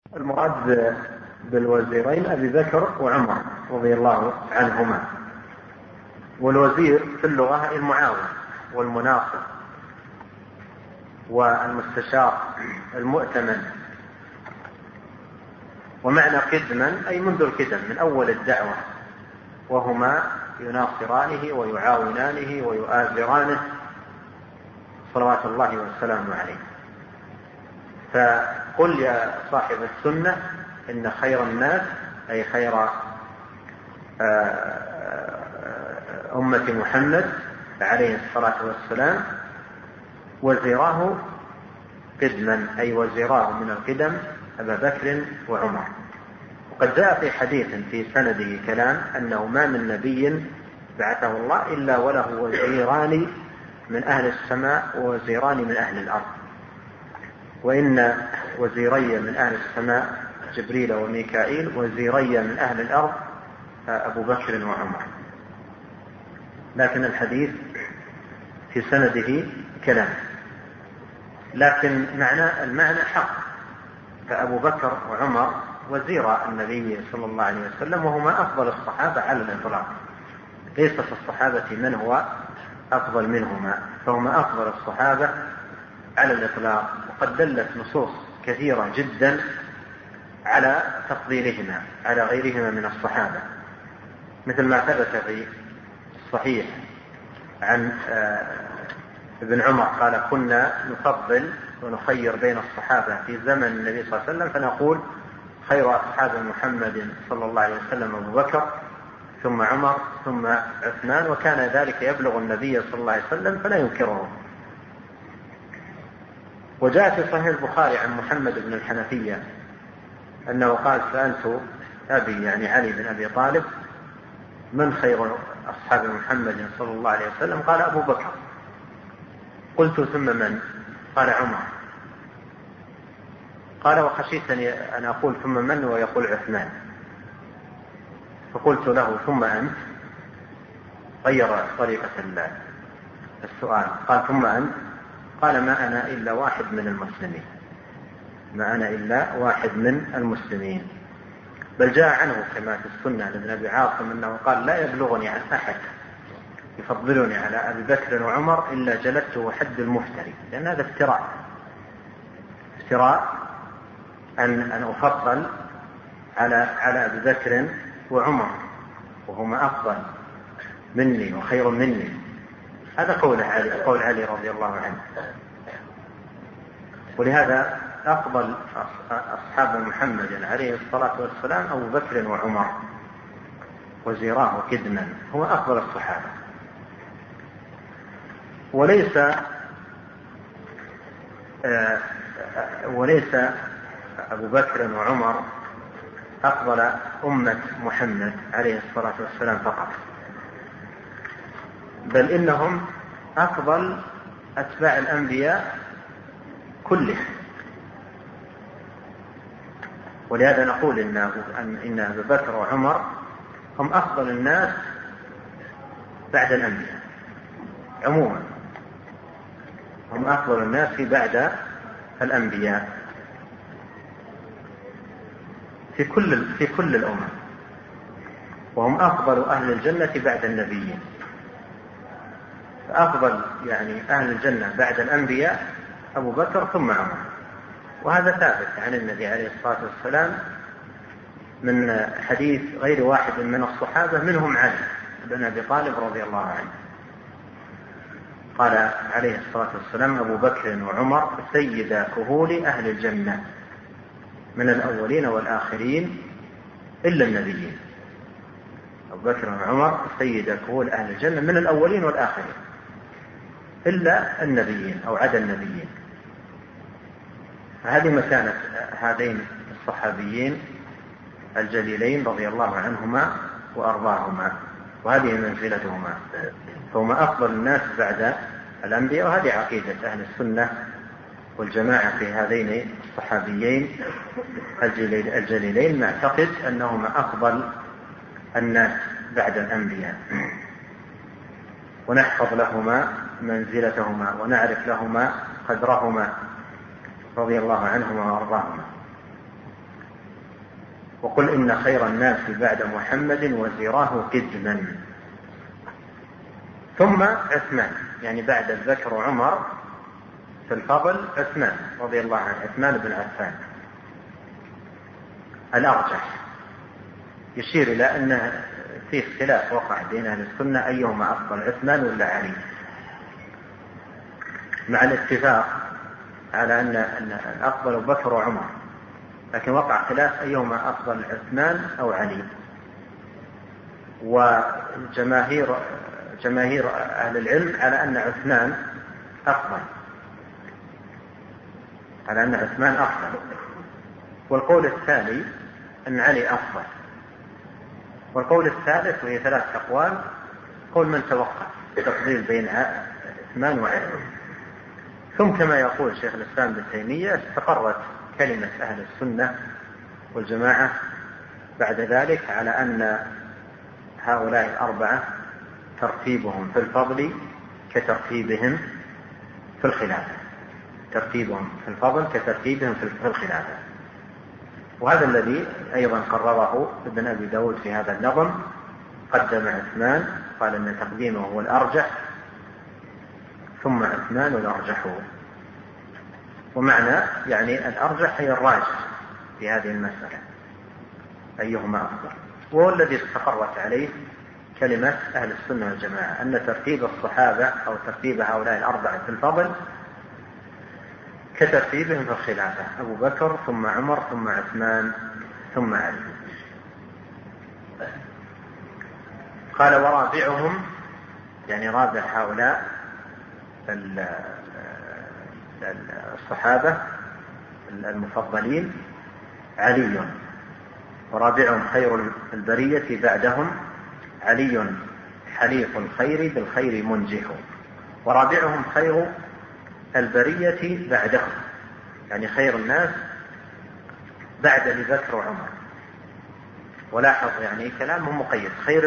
المراد بالوزيرين أبي بكر وعمر رضي الله عنهما. والوزير في اللغة المعاون والمناصر والمستشار المؤتمن. ومعنى قدما أي منذ القدم من أول الدعوة، وهما يناصرانه ويعاونانه ويؤازرانه صلوات الله والسلام عليه. فقل يا صاحب السنة إن خير الناس أي خير أمة محمد عليه الصلاة والسلام وزيراه قدما أي وزيراه من القدم أبا بكر وعمر. وقد جاء في حديث في سنده كلام أنه ما من نبي بعثه الله إلا وله وزيران من أهل السماء ووزيران من أهل الأرض، وإن وزيري من أهل السماء جبريل وميكائيل، وزيري من أهل الأرض أبو بكر وعمر. لكن الحديث في سنده كلام، لكن المعنى حق. فأبو بكر وعمر وزير النبي صلى الله عليه وسلم، وهما أفضل الصحابة على الإطلاق. ليس في الصحابة من هو أفضل منهما، فهما أفضل الصحابة على الإطلاق. وقد دلت نصوص كثيرة جدا على تفضيلهما على غيرهما من الصحابة، مثل ما ثبت في الصحيح عن ابن عمر قال: كنا نفضل ونخير بين الصحابة في زمن النبي صلى الله عليه وسلم، فنقول: خير أصحاب محمد صلى الله عليه وسلم أبو بكر، ثم عمر، ثم عثمان. وكان ذلك يبلغ النبي صلى الله عليه وسلم فلا ينكره. وجاء في صحيح البخاري عن محمد بن الحنفية أنه قال: سألت أبي يعني علي بن أبي طالب: من خير أصحاب محمد صلى الله عليه وسلم؟ قال: أبو بكر. قلت: ثم من؟ قال: عمر. قال: وخشيتني أن أقول ثم من ويقول عثمان. فقلت له: ثم أنت؟ غير طريقة السؤال، قال: ثم أنت؟ قال: ما أنا إلا واحد من المسلمين، ما أنا إلا واحد من المسلمين. بل جاء عنه كما في السنة لابن أبي عاصم أنه قال: لا يبلغني عن أحد يفضلني على أبي بكر وعمر إلا جلدته حد المفتري. لأن هذا افتراء أن أفضل على أبي بكر وعمر وهما أفضل مني وخير مني. هذا قول علي رضي الله عنه. ولهذا أفضل أصحاب محمد عليه الصلاة والسلام أبو بكر وعمر وزيراه قدما، هو أفضل الصحابة. وليس أبو بكر وعمر أفضل أمة محمد عليه الصلاة والسلام فقط، بل إنهم أفضل أتباع الأنبياء كلهم. ولهذا نقول إن أبو بكر وعمر هم أفضل الناس بعد الأنبياء عموما، هم أفضل الناس بعد الأنبياء في كل الأمم، وهم أفضل أهل الجنة بعد النبيين. فأفضل يعني أهل الجنة بعد الأنبياء أبو بكر ثم عمر. وهذا ثابت عن النبي عليه الصلاة والسلام من حديث غير واحد من الصحابة، منهم علي بن أبي طالب رضي الله عنه. قال عليه الصلاة والسلام: أبو بكر وعمر سيدا كهول أهل الجنة من الأولين والآخرين إلا النبيين. أبو بكر وعمر سيدا كهول أهل الجنة من الأولين والآخرين إلا النبيين أو عدا النبيين. هذه مكانة هذين الصحابيين الجليلين رضي الله عنهما وأرضاهما، وهذه منزلتهما، فهما أفضل الناس بعد الأنبياء. وهذه عقيدة أهل السنة والجماعة في هذين الصحابيين الجليلين، نعتقد أنهما أفضل الناس بعد الأنبياء، ونحفظ لهما منزلتهما ونعرف لهما قدرهما رضي الله عنهما وأرضاهما. قل إن خير الناس بعد محمد وزراه قدما. ثم عثمان، يعني بعد الذكر وعمر في الفضل عثمان رضي الله عنه، عثمان بن عفان الأرجح، يشير إلى أن في اختلاف وقع بين أهل السنة أيهما أفضل، عثمان ولا علي، مع الاتفاق على أن الأفضل أبو بكر وعمر، لكن وقع خلاف أيهما أفضل، عثمان أو علي. وجماهير أهل العلم على أن عثمان أفضل، على أن عثمان أفضل. والقول الثاني أن علي أفضل. والقول الثالث، وهي 3 أقوال، قول من توقع التفضيل بين عثمان وعلي. ثم كما يقول شيخ الإسلام ابن تيمية استقرت كلمة أهل السنة والجماعة بعد ذلك على أن هؤلاء الأربعة ترتيبهم في الفضل كترتيبهم في الخلافة، ترتيبهم في الفضل كترتيبهم في الخلافة. وهذا الذي أيضا قرره ابن أبي داود في هذا النظم، قدم عثمان، قال أن تقديمه هو الأرجح، ثم عثمان الأرجح. ومعنى يعني الأرجح هي الراجح في هذه المسألة أيهما أفضل. وهو الذي استقرت عليه كلمة أهل السنة والجماعة، أن ترتيب الصحابة أو ترتيب هؤلاء الأربعة في الفضل كترتيبهم في الخلافة، أبو بكر ثم عمر ثم عثمان ثم علي. قال ورابعهم، يعني رابع هؤلاء الصحابة المفضلين علي، ورابعهم خير البرية بعدهم علي حليف الخير بالخير منجح. ورابعهم خير البرية بعدهم، يعني خير الناس بعد أبي بكر وعمر. ولاحظ يعني كلامهم مقيد، خير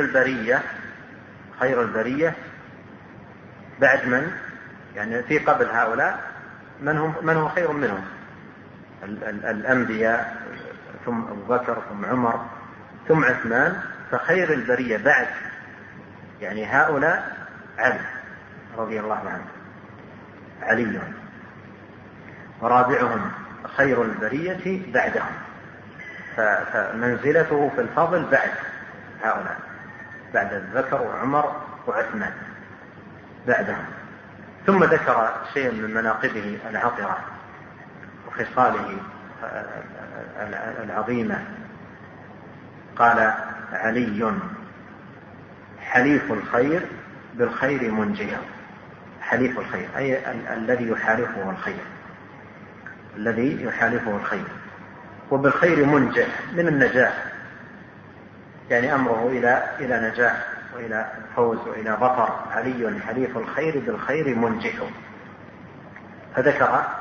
البرية بعد من؟ يعني في قبل هؤلاء من هو خير منهم؟ الأنبياء، ثم أبو بكر ثم عمر ثم عثمان. فخير البرية بعد يعني هؤلاء علي رضي الله عنه، علي. ورابعهم خير البرية بعدهم، فمنزلته في الفضل بعد هؤلاء، بعد الذكر وعمر وعثمان بعدهم. ثم ذكر شيء من مناقبه العطرة وخصاله العظيمة. قال علي حليف الخير بالخير منجح. حليف الخير أي الذي يحالفه الخير، الذي يحالفه الخير. وبالخير منجح من النجاح، يعني أمره إلى نجاح وإلى فوز وإلى ظفر. علي حليف الخير بالخير منجح. فذكر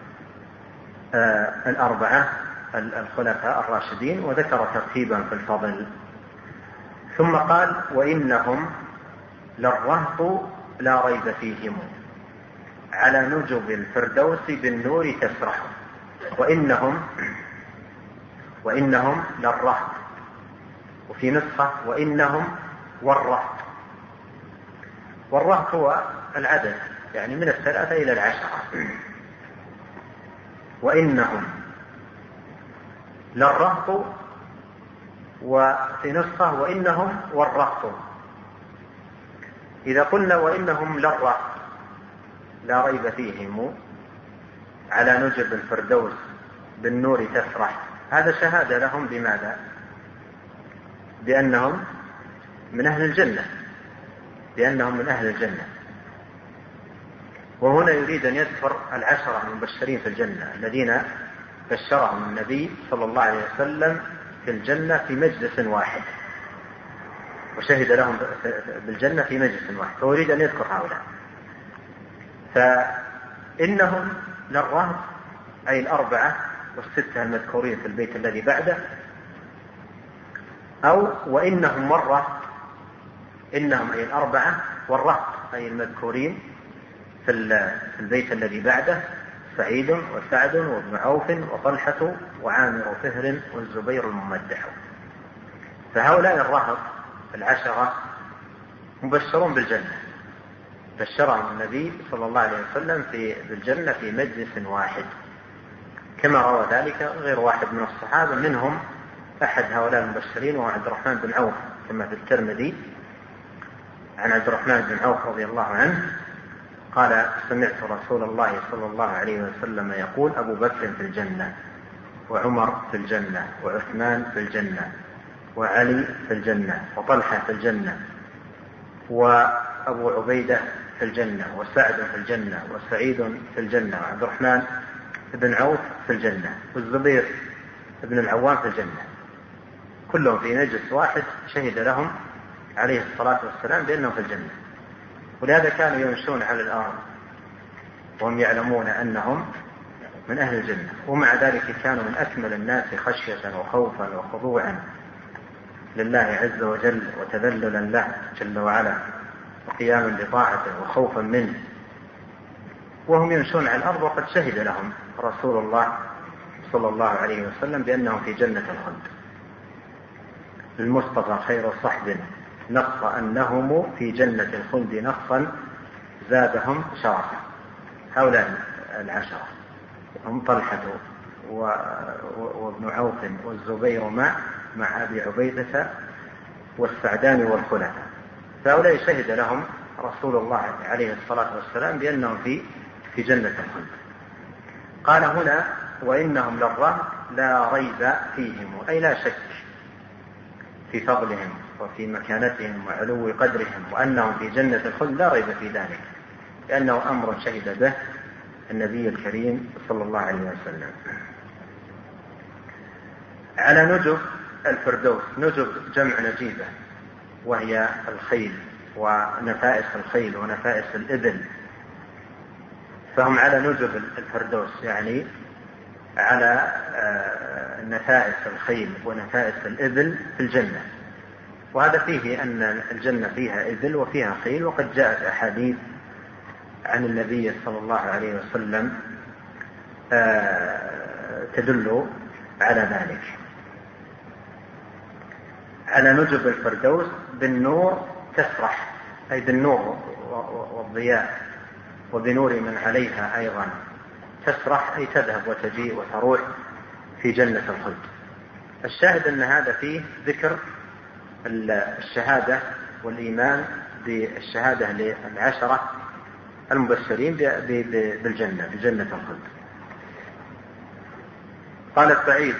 الأربعة الخلفاء الراشدين، وذكر ترتيبا في الفضل. ثم قال وإنهم للرهط لا ريب فيهم على نجب الفردوس بالنور تسرح. وإنهم للرهط، وفي نسخة وإنهم والرهط. والرهط هو العدد، يعني من 3 إلى 10. وإنهم للرهط، وفي نسخة وإنهم والرهط. إذا قلنا وإنهم للرهط لا ريب فيهم على نجب الفردوس بالنور تسرح، هذا شهادة لهم بماذا؟ بأنهم من أهل الجنة، بأنهم من أهل الجنة. وهنا يريد أن يذكر 10 المبشرين في الجنة الذين بشرهم النبي صلى الله عليه وسلم في الجنة في مجلس واحد، وشهد لهم بالجنة في مجلس واحد، فأريد أن يذكر هؤلاء. فإنهم للرهط أي 4 و6 المذكورين في البيت الذي بعده، أو وإنهم والرهط، إنهم أي 4 والرهط أي المذكورين في البيت الذي بعده سعيد وسعد وابن عوف وطلحة وعامر فهر والزبير الممدح. فهؤلاء الرهط 10 مبشرون بالجنة، بشرهم النبي صلى الله عليه وسلم بالجنة في مجلس واحد، كما روى ذلك غير واحد من الصحابة، منهم أحد هؤلاء المبشرين وهو عبد الرحمن بن عوف كما في الترمذي عن عبد الرحمن بن عوف رضي الله عنه قال: سمعت رسول الله صلى الله عليه وسلم يقول: أبو بكر في الجنة، وعمر في الجنة، وعثمان في الجنة، وعلي في الجنة، وطلحة في الجنة، وأبو عبيدة في الجنة، وسعد في الجنة، وسعيد في الجنة، وعبد الرحمن بن عوف في الجنة، والزبير بن العوام في الجنة، كلهم في مجلس واحد شهد لهم عليه الصلاة والسلام بأنهم في الجنة. ولهذا كانوا يمشون على الأرض وهم يعلمون أنهم من أهل الجنة، ومع ذلك كانوا من أكمل الناس خشية وخوفا وخضوعا لله عز وجل، وتذللا له جل وعلا، وقياما لطاعته وخوفا منه، وهم يمشون على الأرض وقد شهد لهم رسول الله صلى الله عليه وسلم بأنهم في جنة الخلد. المصطفى خير صحب نص أنهم في جنة الخلد نصا زادهم شرفا. هؤلاء 10 هم طلحة وابن عوف والزبير مع أبي عبيدة والسعدان والخلفاء. فهؤلاء شهد لهم رسول الله عليه الصلاة والسلام بأنهم في جنة الخلد. قال هنا: وإنهم للرهط لا ريب فيهم، أي لا شك في فضلهم وفي مكانتهم وعلو قدرهم، وأنهم في جنة الخلد لا ريب في ذلك، لأنه أمر شهد به النبي الكريم صلى الله عليه وسلم. على نجب الفردوس، نجب جمع نجيبة، وهي الخيل ونفائس الخيل ونفائس الإبل، فهم على نجب الفردوس، يعني على نفائس الخيل ونفائس الإبل في الجنة. وهذا فيه أن الجنة فيها إبل وفيها خيل، وقد جاءت أحاديث عن النبي صلى الله عليه وسلم تدل على ذلك. على نجب الفردوس بالنور تسرح، أي بالنور والضياء، وبنور من عليها أيضا تسرح، أي تذهب وتجيء وتروح في جنة الخلد. الشاهد أن هذا فيه ذكر الشهادة والإيمان بالشهادة ل10 المبشرين بالجنة، بجنة الخلد. قال: سعيد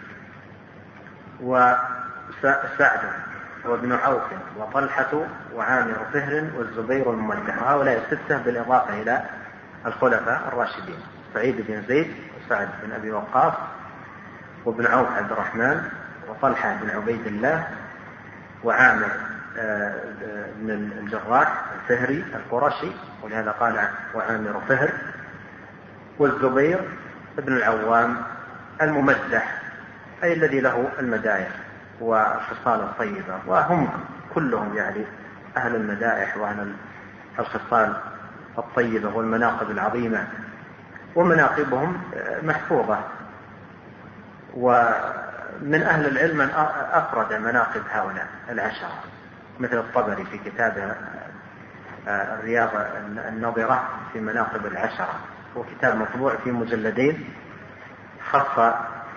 وسعد وابن عوف وطلحة وعامر فهر والزبير الممدح. هؤلاء 6 بالإضافة إلى الخلفاء الراشدين: سعيد بن زيد، وسعد بن أبي وقاص، وابن عوف عبد الرحمن، وطلحة بن عبيد الله، وعامر بن الجراح الفهري القرشي، ولهذا قال وعامر فهر، والزبير بن العوام الممدح، أي الذي له المدائح والخصال الطيبة، وهم كلهم يعني أهل المدائح وأهل الخصال الطيبة والمناقب العظيمة، ومناقبهم محفوظة. ومن أهل العلم من أفرد مناقب هؤلاء 10، مثل الطبري في كتابه الرياض النظرة في مناقب 10، هو كتاب مطبوع في مجلدين خص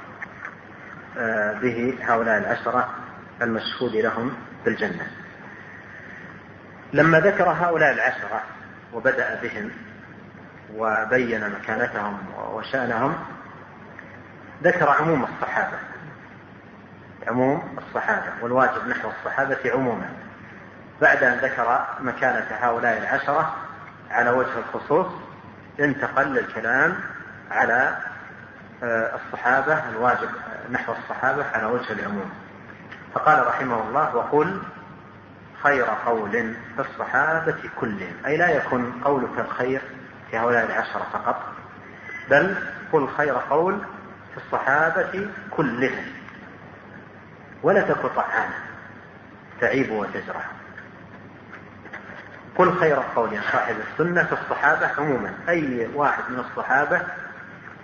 به هؤلاء 10 المشهود لهم بالجنة. لما ذكر هؤلاء 10 وبدأ بهم وبين مكانتهم وشأنهم، ذكر عموم الصحابة، عموم الصحابة والواجب نحو الصحابة عموما، بعد أن ذكر مكانة هؤلاء 10 على وجه الخصوص انتقل للكلام على الصحابة، الواجب نحو الصحابة على وجه العموم. فقال رحمه الله: وقل خير قول في الصحابة كلهم، أي لا يكن قولك الخير في هؤلاء 10 فقط، بل قل خير قول في الصحابة كلهم، ولا تك طعانا تعيب وتجرح. قل خير قول يا صاحب السنة في الصحابة عموما، أي واحد من الصحابة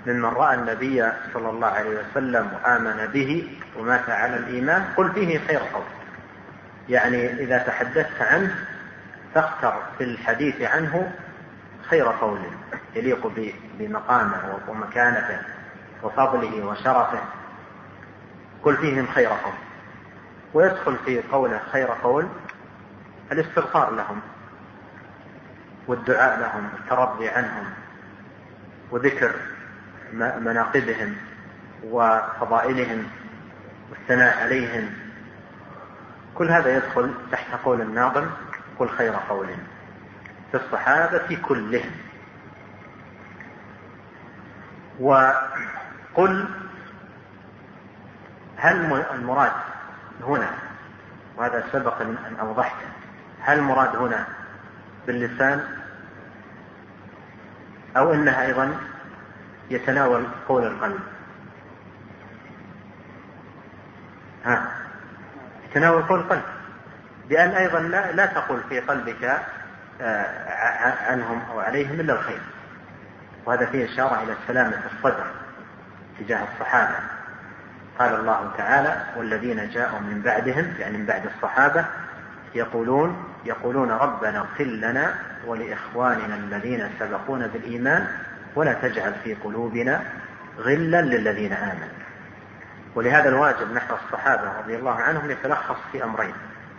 ممن رأى النبي صلى الله عليه وسلم وآمن به ومات على الإيمان قل فيه خير قول. يعني إذا تحدثت عنه فاختر في الحديث عنه خير قول يليق بمقامه ومكانته وفضله وشرفه، قل فيهم خير قول. ويدخل في قوله خير قول الاستغفار لهم والدعاء لهم والترضي عنهم وذكر مناقبهم وفضائلهم والثناء عليهم، كل هذا يدخل تحت قول الناظم قل خير قول في الصحابة كلهم. وقل هل المراد هنا، وهذا سبق أن أوضحته، هل المراد هنا باللسان أو إنها أيضا يتناول قول القلب؟ يتناول قول القلب، بأن أيضا لا تقول في قلبك عنهم أو عليهم إلا الخير. وهذا فيه إشارة إلى سلامة الصدر تجاه الصحابة. قال الله تعالى والذين جاءوا من بعدهم، يعني من بعد الصحابة، يقولون ربنا اغفر لنا ولإخواننا الذين سبقونا بالإيمان ولا تجعل في قلوبنا غلا للذين آمنوا. ولهذا الواجب نحو الصحابة رضي الله عنهم يتلخص في أمرين: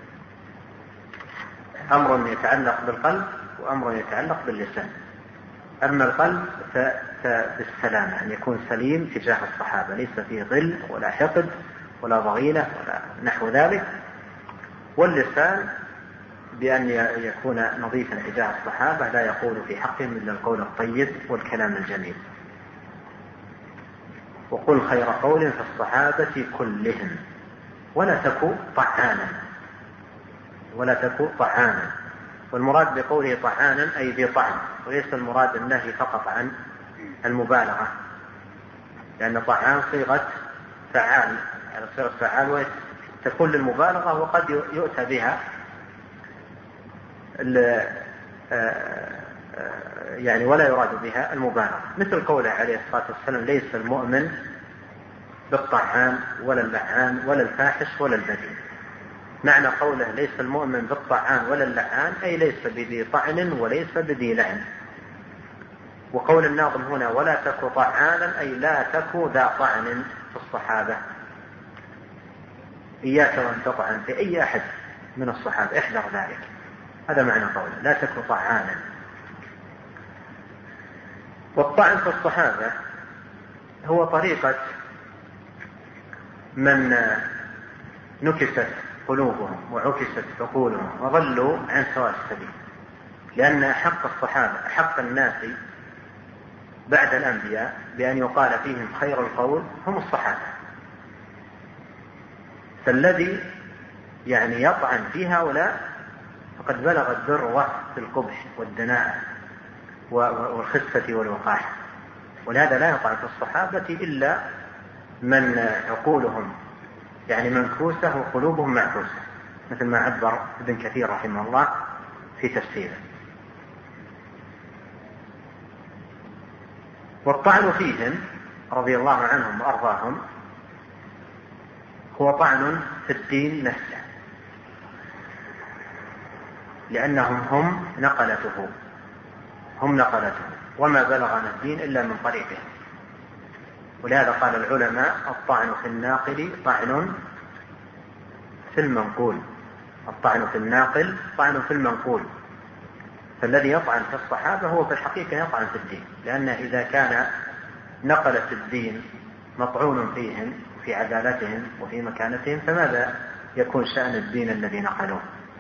أمر يتعلق بالقلب وأمر يتعلق باللسان. أما القلب فبالسلامة، أن يكون سليم تجاه الصحابة، ليس فيه غل ولا حقد ولا ضغينة ولا نحو ذلك. واللسان بأن يكون نظيفا تجاه الصحابة، لا يقول في حقهم إلا القول الطيب والكلام الجميل. وقل خير قول في الصحابة كلهم ولا تكو طعانا. والمراد بقوله طعانا أي ذي طعن، وليس المراد النهي فقط عن المبالغة، لأن طعان صيغة فعال، على صيغة فعال وتكون للمبالغة، وقد يؤتى بها يعني ولا يراد بها المبالغة، مثل قوله عليه الصلاة والسلام ليس المؤمن بالطعان ولا اللعان ولا الفاحش ولا البذيء. معنى قوله ليس المؤمن بالطعان ولا اللعان أي ليس بذي طعن وليس بذي لعن. وقول الناظم هنا ولا تكو طعانا أي لا تكو ذا طعن في الصحابة، إياك وأن تطعن في أي أحد من الصحابة، احذر ذلك. هذا معنى قوله لا تكو طعانا. والطعن في الصحابة هو طريقة من نكست قلوبهم وعكست عقولهم وضلوا عن سواء السبيل، لأن أحق الصحابة أحق الناس بعد الأنبياء بأن يقال فيهم خير القول هم الصحابة. فالذي يعني يطعن في هؤلاء فقد بلغ الذروة في القبح والدناءة والخسة والوقاحة. ولهذا لا يطعن في الصحابة إلا من عقولهم يعني منكوسة وقلوبهم معكوسة، مثل ما عبر ابن كثير رحمه الله في تفسيره. والطعن فيهم رضي الله عنهم وأرضاهم هو طعن في الدين نفسه، لأنهم هم نقلته وما بلغنا الدين إلا من طريقهم. ولهذا قال العلماء الطعن في الناقل طعن في المنقول. الطعن في الناقل طعن في المنقول. فالذي يطعن في الصحابة هو في الحقيقة يطعن في الدين، لأن إذا كان نقلة الدين مطعون فيهم في عدالتهم وفي مكانتهم فماذا يكون شأن الدين الذي نقلوه؟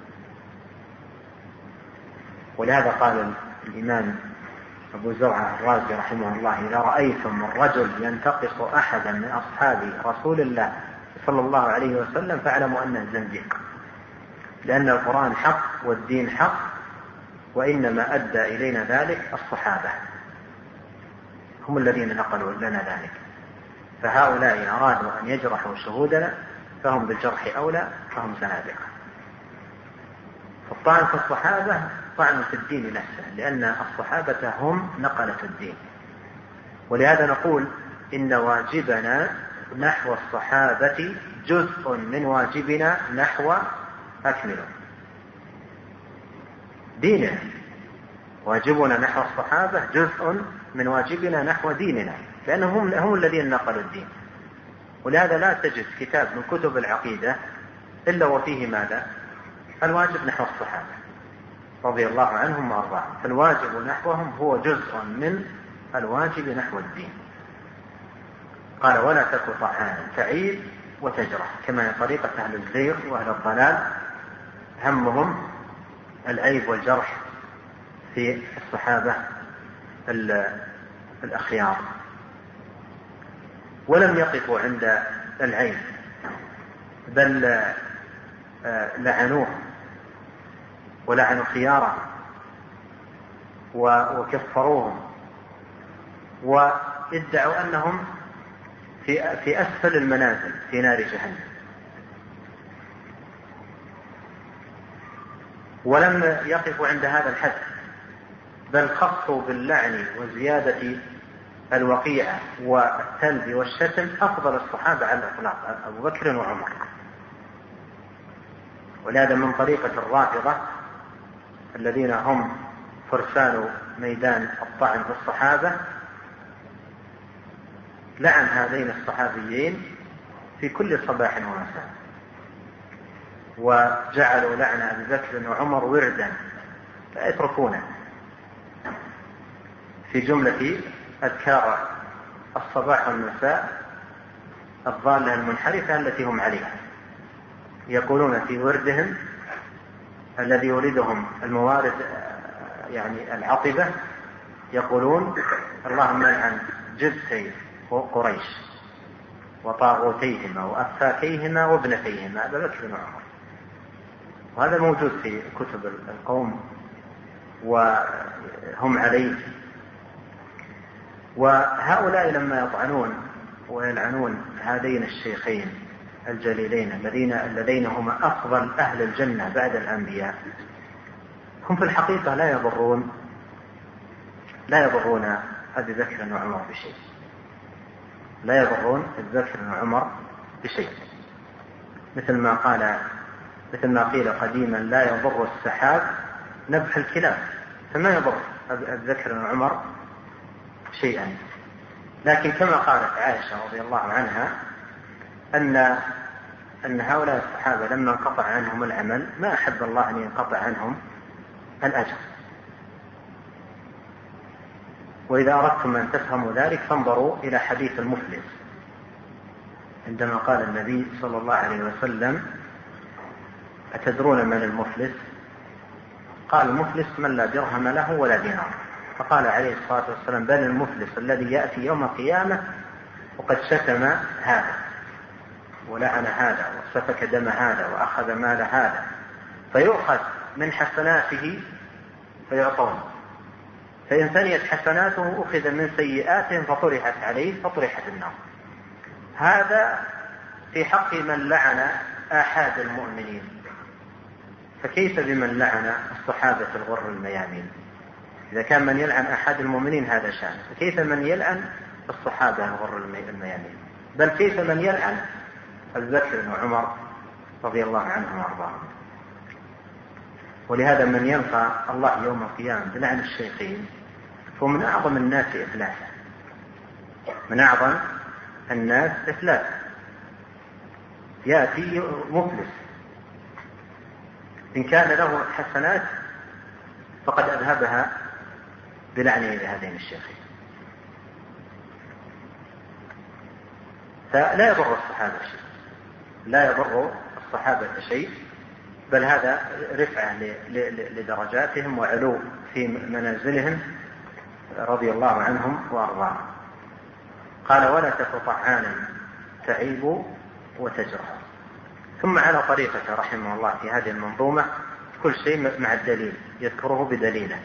ولهذا قال الإمام أبو زرعة الرازي رحمه الله إذا رأيتم الرجل ينتقص أحدا من أصحاب رسول الله صلى الله عليه وسلم فاعلموا أنه زنديق، لأن القرآن حق والدين حق، وإنما أدى إلينا ذلك الصحابة، هم الذين نقلوا لنا ذلك. فهؤلاء أرادوا أن يجرحوا شهودنا فهم بالجرح أولى، فهم زنادقة. فالطعن في الصحابة طعن في الدين نفسه، لأن الصحابة هم نقلة الدين، ولهذا نقول إن واجبنا نحو الصحابة جزء من واجبنا نحو أكمله ديننا. واجبنا نحو الصحابة جزء من واجبنا نحو ديننا، لأنهم هم الذين نقلوا الدين. ولهذا لا تجد كتاب من كتب العقيدة إلا وفيه ماذا؟ الواجب نحو الصحابة رضي الله عنهم وأرضاهم. فالواجب نحوهم هو جزء من الواجب نحو الدين. قال ولا تك طعانا تعيب وتجرح، كما هي طريقة أهل الزيغ وأهل الضلال، همهم العيب والجرح في الصحابة الأخيار. ولم يقفوا عند العيب، بل لعنوه ولعنوا خياره وكفروهم، وادعوا أنهم في أسفل المنازل في نار جهنم. ولم يقفوا عند هذا الحد، بل خصوا باللعن وزيادة الوقيعة والتلب والشتم أفضل الصحابة على الإطلاق أبو بكر وعمر. ولهذا من طريقة الرافضة الذين هم فرسان ميدان الطعن في الصحابة لعن هذين الصحابيين في كل صباح ومساء، وجعلوا لعن أبي بكر وعمر وردا لا يتركونه في جملة أذكار الصباح والمساء الضالة المنحرفة التي هم عليها. يقولون في وردهم الذي يريدهم الموارد يعني العطبة، يقولون اللهم لعن جبتي قريش وطاغوتيهما وأفاكيهما وابنتيهما أبا بكر وعمر. وهذا موجود في كتب القوم وهم عليه. وهؤلاء لما يطعنون ويلعنون هذين الشيخين الجليلين اللذين هما أفضل أهل الجنة بعد الأنبياء، هم في الحقيقة لا يضرون أبي بكر وعمر بشيء، لا يضرون أبي بكر وعمر بشيء، مثل ما قيل قديما لا يضر السحاب نبح الكلاب، فما يضر أبي بكر وعمر شيئا. لكن كما قالت عائشة رضي الله عنها أن هؤلاء الصحابة لما انقطع عنهم العمل ما أحب الله أن ينقطع عنهم الأجر. وإذا أردتم أن تفهموا ذلك فانظروا إلى حديث المفلس عندما قال النبي صلى الله عليه وسلم أتدرون من المفلس؟ قال المفلس من لا درهم له ولا دينار. فقال عليه الصلاة والسلام بل المفلس الذي يأتي يوم القيامة وقد شتم هذا ولعن هذا وسفك دم هذا وأخذ مال هذا، فيؤخذ من حسناته فيعطون، فإن ثنيت حسناته أخذ من سيئاتهم فطرحت عليه فطرحت النار. هذا في حق من لعن آحاد المؤمنين، فكيف بمن لعن الصحابة الغر الميامين؟ إذا كان من يلعن أحد المؤمنين هذا شأن، فكيف من يلعن الصحابة الغر الميامين؟ بل كيف من يلعن أبي بكر وعمر رضي الله عنهم وأرضاهم؟ ولهذا من يلقى الله يوم القيامة بلعن الشيخين هو من أعظم الناس إفلاسا، من أعظم الناس إفلاسا. يأتي مفلس إن كان له حسنات فقد أذهبها بلعنه لهذين الشيخين. فلا يضر الصحابة شيء، لا يضر الصحابة شيء، بل هذا رفعة لدرجاتهم وعلو في منازلهم رضي الله عنهم وأرضاهم. قال ولا تك طعانا تعيب وتجرح. ثم على طريقة رحمه الله في هذه المنظومة كل شيء مع الدليل يذكره بدليله.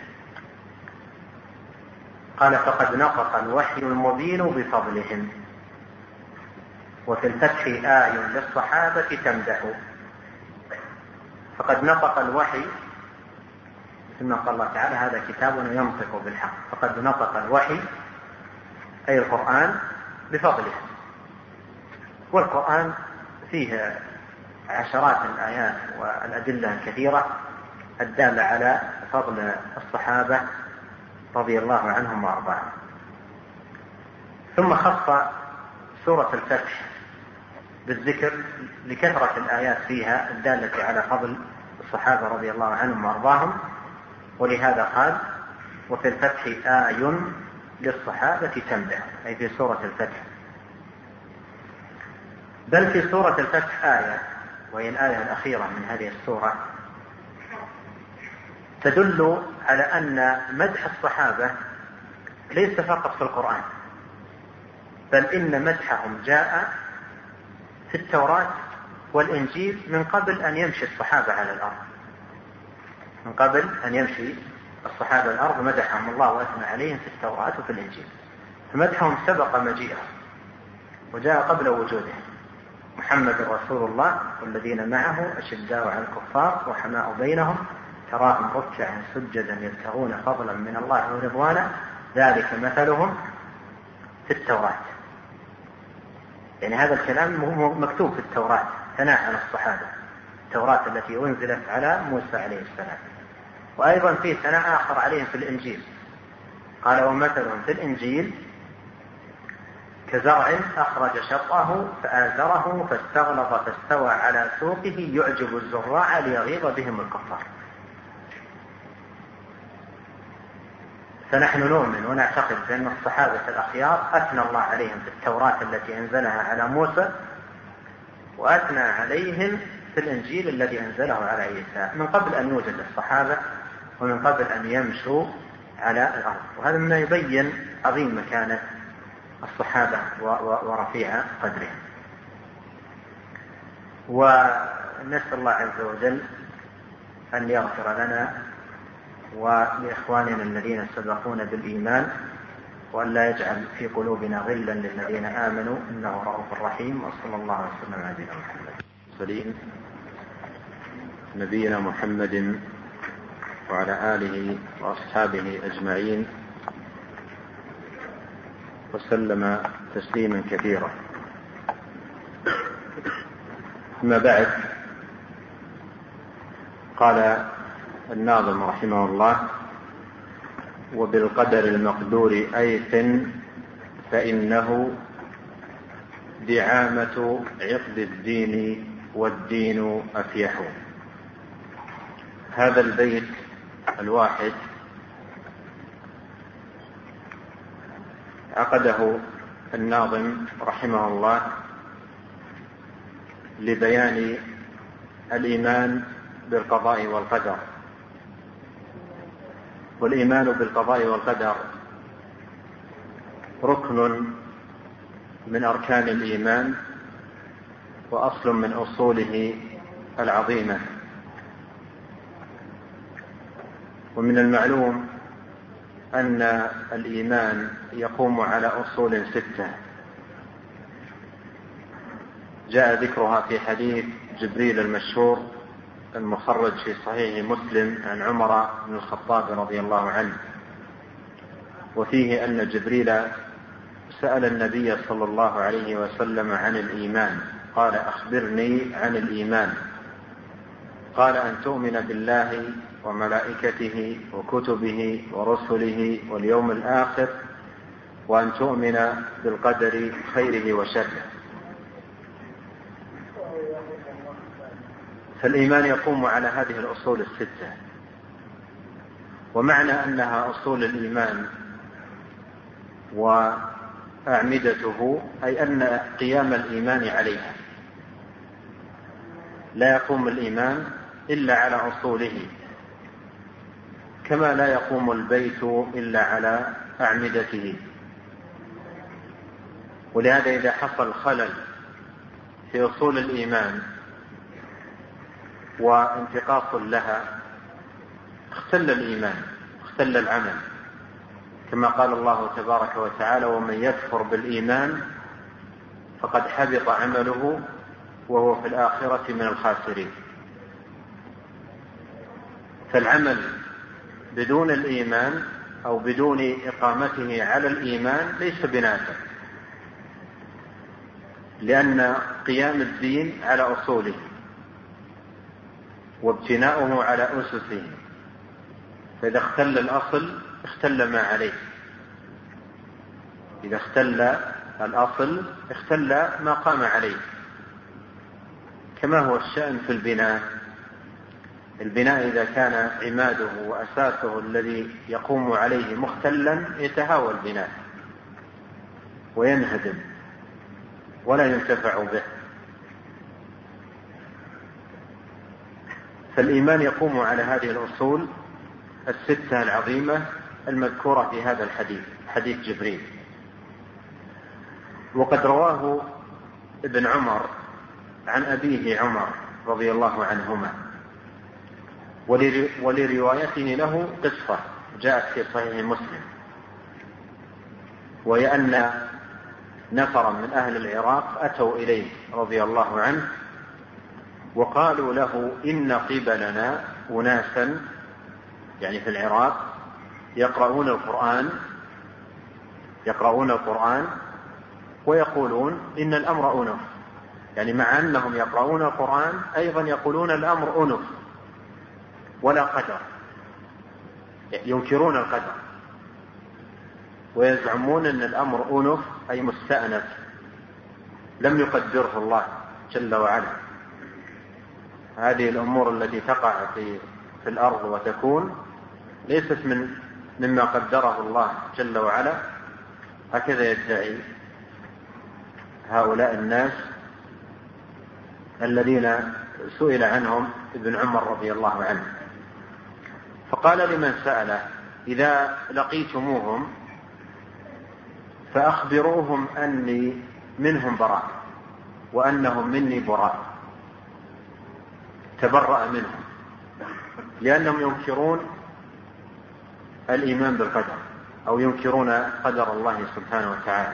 قال فقد نطق الوحي المبين بفضلهم، وفي الفتح آي للصحابة تمدح. فقد نطق الوحي ثم قال الله تعالى هذا كتاب ينطق بالحق. فقد نطق الوحي أي القرآن بفضله. والقرآن فيه عشرات الآيات والأدلة الكثيرة الدالة على فضل الصحابة رضي الله عنهم وأرضاهم. ثم خص سورة الفتح بالذكر لكثرة الآيات فيها الدالة على فضل الصحابة رضي الله عنهم وأرضاهم، ولهذا قال: وفي الفتح آي للصحابة تنبه، أي في سورة الفتح. بل في سورة الفتح آية، وهي الآية الأخيرة من هذه السورة، تدل على أن مدح الصحابة ليس فقط في القرآن، بل إن مدحهم جاء في التوراة والإنجيل من قبل أن يمشي الصحابة على الأرض. من قبل أن يمشي الصحابة الأرض مدحهم الله وأثنى عليهم في التوراة وفي الإنجيل، فمدحهم سبق مجيئهم وجاء قبل وجودهم. محمد رسول الله والذين معه أشداء على الكفار وحماء بينهم تراهم ركعا سجدا يبتغون فضلا من الله ورضوانا ذلك مثلهم في التوراة. يعني هذا الكلام مكتوب في التوراة ثناء على الصحابة، التوراة التي أنزلت على موسى عليه السلام. وأيضا في ثناء آخر عليهم في الإنجيل، قال: ومثلهم في الإنجيل كزرع أخرج شطأه فآزره فاستغلظ فاستوى على سوقه يعجب الزراع ليغيظ بهم الكفار. فنحن نؤمن ونعتقد بأن الصحابة الأخيار أثنى الله عليهم في التوراة التي أنزلها على موسى، وأثنى عليهم في الإنجيل الذي أنزله على عيسى من قبل أن يوجد الصحابة ومن قبل أن يمشوا على الأرض. وهذا ما يبين عظيم مكانة الصحابة ورفيع قدرهم. ونسأل الله عز وجل أن يغفر لنا ولإخواننا الذين سبقونا بالإيمان، وأن لا يجعل في قلوبنا غلا للذين آمنوا إنه رؤوف رحيم. وصلى الله وسلم على نبينا محمد. نبينا محمد وعلى آله وأصحابه أجمعين وسلم تسليما كثيرا. أما بعد، قال الناظم رحمه الله: وبالقدر المقدور أيث فإنه دعامة عقد الدين والدين أفيح. هذا البيت الواحد عقده الناظم رحمه الله لبيان الإيمان بالقضاء والقدر. والإيمان بالقضاء والقدر ركن من أركان الإيمان وأصل من أصوله العظيمة. ومن المعلوم أن الإيمان يقوم على أصول 6 جاء ذكرها في حديث جبريل المشهور المخرج في صحيح مسلم عن عمر بن الخطاب رضي الله عنه، وفيه أن جبريل سأل النبي صلى الله عليه وسلم عن الإيمان، قال: أخبرني عن الإيمان. قال: أن تؤمن بالله وملائكته وكتبه ورسله واليوم الآخر، وأن تؤمن بالقدر خيره وشره. فالإيمان يقوم على هذه الأصول 6. ومعنى أنها أصول الإيمان وأعمدته أي أن قيام الإيمان عليها. لا يقوم الإيمان إلا على أصوله، كما لا يقوم البيت إلا على أعمدته. ولهذا إذا حصل خلل في أصول الإيمان وانتقاص لها اختل الإيمان، اختل العمل، كما قال الله تبارك وتعالى: ومن يكفر بالإيمان فقد حبط عمله وهو في الآخرة من الخاسرين. فالعمل بدون الإيمان أو بدون إقامته على الإيمان ليس بنافع، لأن قيام الدين على أصوله وابتناؤه على أسسه، فإذا اختل الأصل اختل ما عليه، إذا اختل الأصل اختل ما قام عليه، كما هو الشأن في البناء إذا كان عماده وأساسه الذي يقوم عليه مختلا يتهاوى البناء وينهدم ولا ينتفع به. فالإيمان يقوم على هذه الأصول الستة العظيمة المذكورة في هذا الحديث، حديث جبريل. وقد رواه ابن عمر عن أبيه عمر رضي الله عنهما، ولروايته له قصة جاءت في صحيح مسلم، وهي أن نفرا من أهل العراق أتوا إليه رضي الله عنه وقالوا له إن قبلنا أناسا، يعني في العراق، يقرؤون القرآن ويقولون إن الأمر أنف، يعني مع أنهم يقرؤون القرآن أيضا يقولون الأمر أنف ولا قدر، ينكرون القدر ويزعمون أن الأمر أنف أي مستأنف لم يقدره الله جل وعلا. هذه الأمور التي تقع في الأرض وتكون ليست مما قدره الله جل وعلا، هكذا يدعي هؤلاء الناس الذين سئل عنهم ابن عمر رضي الله عنه، فقال لمن سأله: إذا لقيتموهم فأخبروهم أني منهم براء وأنهم مني براء، تبرأ منهم، لأنهم ينكرون الإيمان بالقدر أو ينكرون قدر الله سبحانه وتعالى.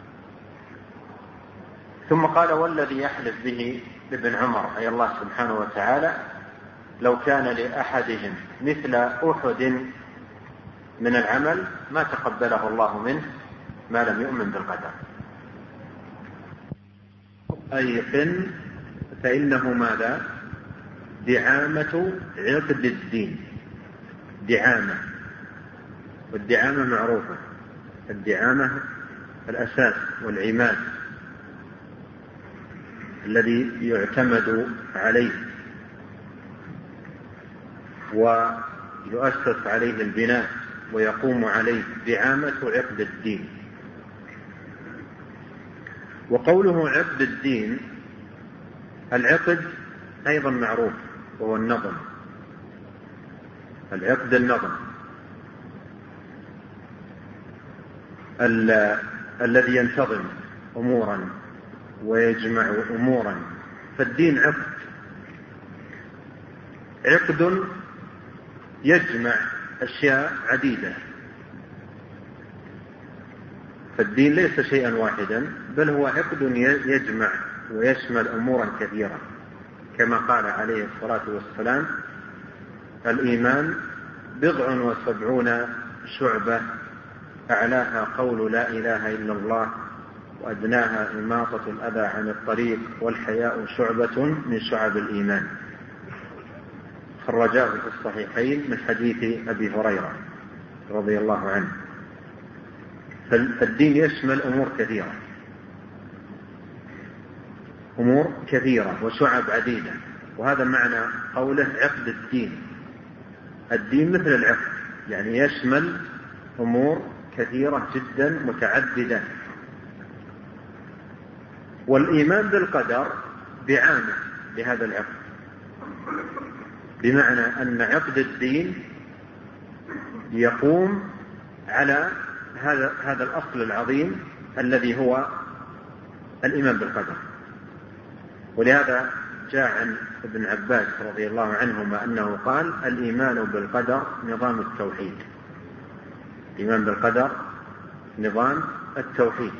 ثم قال: والذي يحلف به ابن عمر أي الله سبحانه وتعالى لو كان لأحدهم مثل أحد من العمل ما تقبله الله منه ما لم يؤمن بالقدر. أيقن فإنه ماذا؟ دعامة عقد الدين، دعامة، والدعامة معروفة، الدعامة الأساس والعماد الذي يعتمد عليه ويؤسس عليه البناء ويقوم عليه، دعامة عقد الدين. وقوله عقد الدين، العقد أيضا معروف وهو النظم، العقد النظم الذي ينتظم أمورا ويجمع أمورا، فالدين عقد يجمع أشياء عديدة، فالدين ليس شيئا واحدا بل هو عقد يجمع ويشمل أمورا كثيرة، كما قال عليه الصلاة والسلام: الإيمان 70 شعبة أعلاها قول لا إله إلا الله وأدناها إماطة الأذى عن الطريق والحياء شعبة من شعب الإيمان، خرجاه في الصحيحين من حديث أبي هريرة رضي الله عنه. فالدين يشمل أمور كثيرة وشعب عديدة، وهذا معنى قوله عقد الدين. الدين مثل العقد، يعني يشمل أمور كثيرة جدا متعددة. والإيمان بالقدر دعامة لهذا العقد، بمعنى أن عقد الدين يقوم على هذا الأصل العظيم الذي هو الإيمان بالقدر. ولهذا جاء عن ابن عباس رضي الله عنهما أنه قال: الإيمان بالقدر نظام التوحيد. الإيمان بالقدر نظام التوحيد،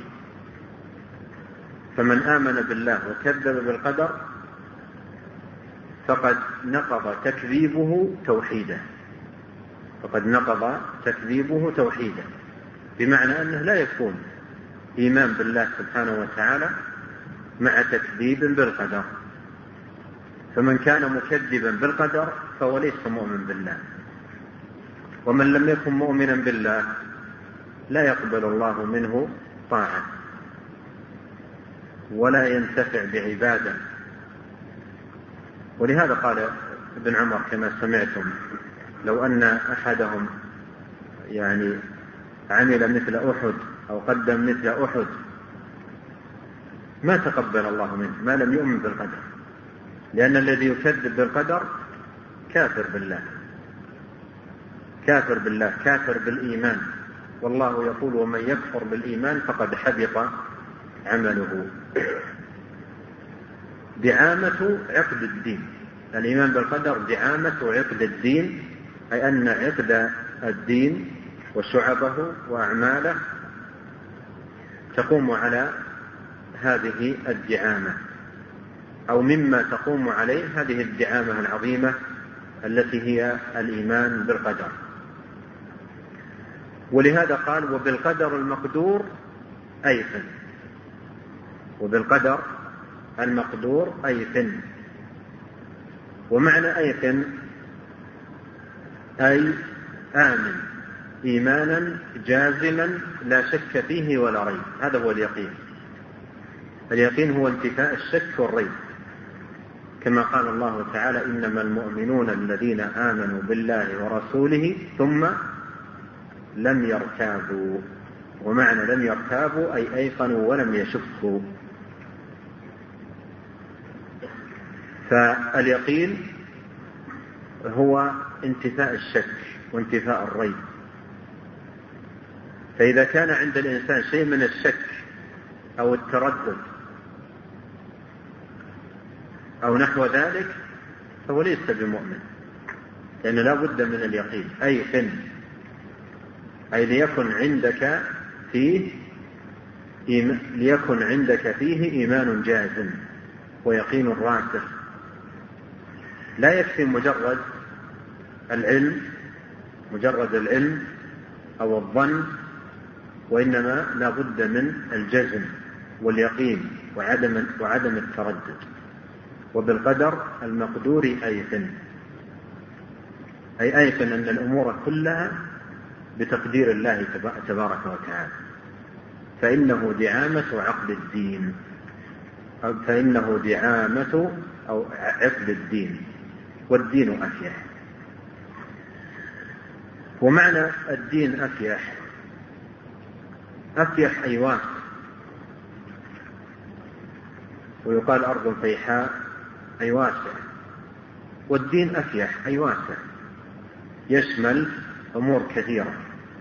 فمن آمن بالله وكذب بالقدر فقد نقض تكذيبه توحيده، فقد نقض تكذيبه توحيدا، بمعنى أنه لا يكون إيمان بالله سبحانه وتعالى مع تكذيب بالقدر. فمن كان مكذبا بالقدر فهو ليس مؤمن بالله، ومن لم يكن مؤمنا بالله لا يقبل الله منه طاعة ولا ينتفع بعبادة. ولهذا قال ابن عمر كما سمعتم: لو أن أحدهم عمل مثل أحد أو قدم مثل أحد ما تقبل الله منه ما لم يؤمن بالقدر، لأن الذي يكذب بالقدر كافر بالله، كافر بالله، كافر بالإيمان. والله يقول: ومن يكفر بالإيمان فقد حبط عمله. دعامة عقد الدين، الإيمان بالقدر دعامة عقد الدين، أي أن عقد الدين وشعبه وأعماله تقوم على هذه الدعامة، أو مما تقوم عليه هذه الدعامة العظيمة التي هي الإيمان بالقدر. ولهذا قال: وبالقدر المقدور أيقن. وبالقدر المقدور أيقن. ومعنى أيقن أي آمن إيمانا جازما لا شك فيه ولا ريب. هذا هو اليقين. اليقين هو انتفاء الشك والريب، كما قال الله تعالى: إنما المؤمنون الذين آمنوا بالله ورسوله ثم لم يرتابوا. ومعنى لم يرتابوا أي أيقنوا ولم يشكوا. فاليقين هو انتفاء الشك وانتفاء الريب. فإذا كان عند الإنسان شيء من الشك أو التردد أو نحو ذلك فهو ليس بمؤمن، لأن لا بد من اليقين. أيقن أي ليكن عندك فيه إيمان جازم ويقين راسخ. لا يكفي مجرد العلم أو الظن، وإنما لا بد من الجزم واليقين وعدم التردد. وبالقدر المقدور أيقن، أي أيقن أن الأمور كلها بتقدير الله تبارك وتعالى، فإنه دعامة عقد الدين، فإنه دعامة أو عقد الدين، والدين أفيح. ومعنى الدين أفيح أي واسع، ويقال أرض فيحاء أي واسع. والدين أفيح أي واسع، يشمل أمور كثيرة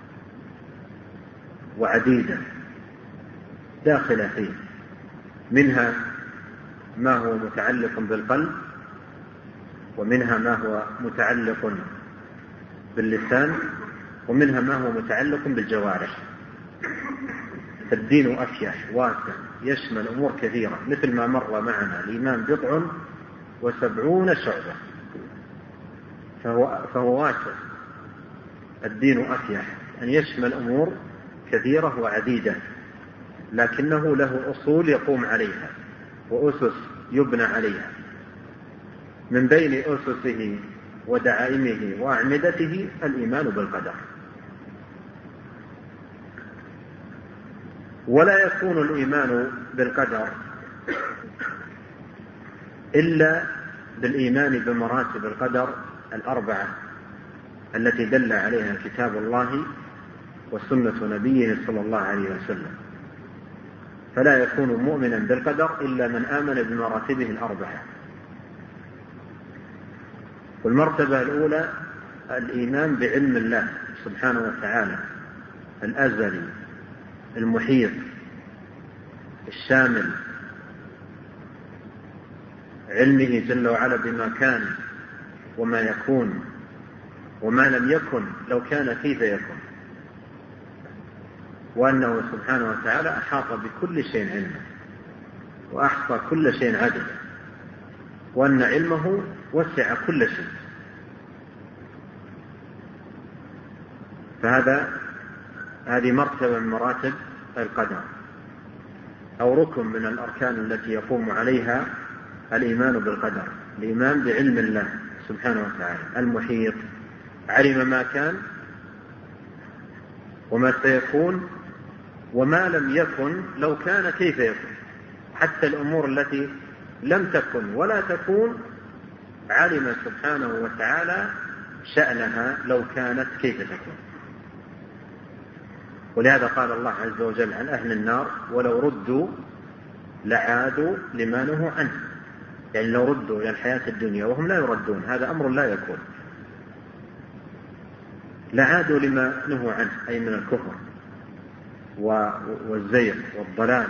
وعديدة داخلة فيه، منها ما هو متعلق بالقلب، ومنها ما هو متعلق باللسان، ومنها ما هو متعلق بالجوارح. فالدين أفيح واسع يشمل أمور كثيرة، مثل ما مر معنا: الإيمان 70 شعبة، فهو واسع. الدين أفيح أن يشمل أمور كثيرة وعديدة، لكنه له أصول يقوم عليها وأسس يبنى عليها. من بين أسسه ودعائمه وأعمدته الإيمان بالقدر. ولا يكون الإيمان بالقدر إلا بالإيمان بمراتب القدر الأربعة التي دل عليها كتاب الله وسنة نبيه صلى الله عليه وسلم. فلا يكون مؤمنا بالقدر إلا من آمن بمراتبه الأربعة. والمرتبة الأولى الإيمان بعلم الله سبحانه وتعالى الأزلي المحيط الشامل، علمه جل وعلا بما كان وما يكون وما لم يكن لو كان كيف يكون، وأنه سبحانه وتعالى أحاط بكل شيء علما وأحصى كل شيء عددا، وأن علمه وسع كل شيء. هذه مرتبة من مراتب القدر، أو ركن من الأركان التي يقوم عليها الإيمان بالقدر، الإيمان بعلم الله سبحانه وتعالى المحيط، علم ما كان وما سيكون وما لم يكن لو كان كيف يكون، حتى الأمور التي لم تكن ولا تكون علم سبحانه وتعالى شأنها لو كانت كيف تكون. ولهذا قال الله عز وجل عن أهل النار: ولو ردوا لعادوا لما نهوا عنه، يعني لو ردوا إلى الحياة الدنيا وهم لا يردون، هذا أمر لا يكون، لعادوا لما نهوا عنه، أي من الكفر والزيغ والضلال،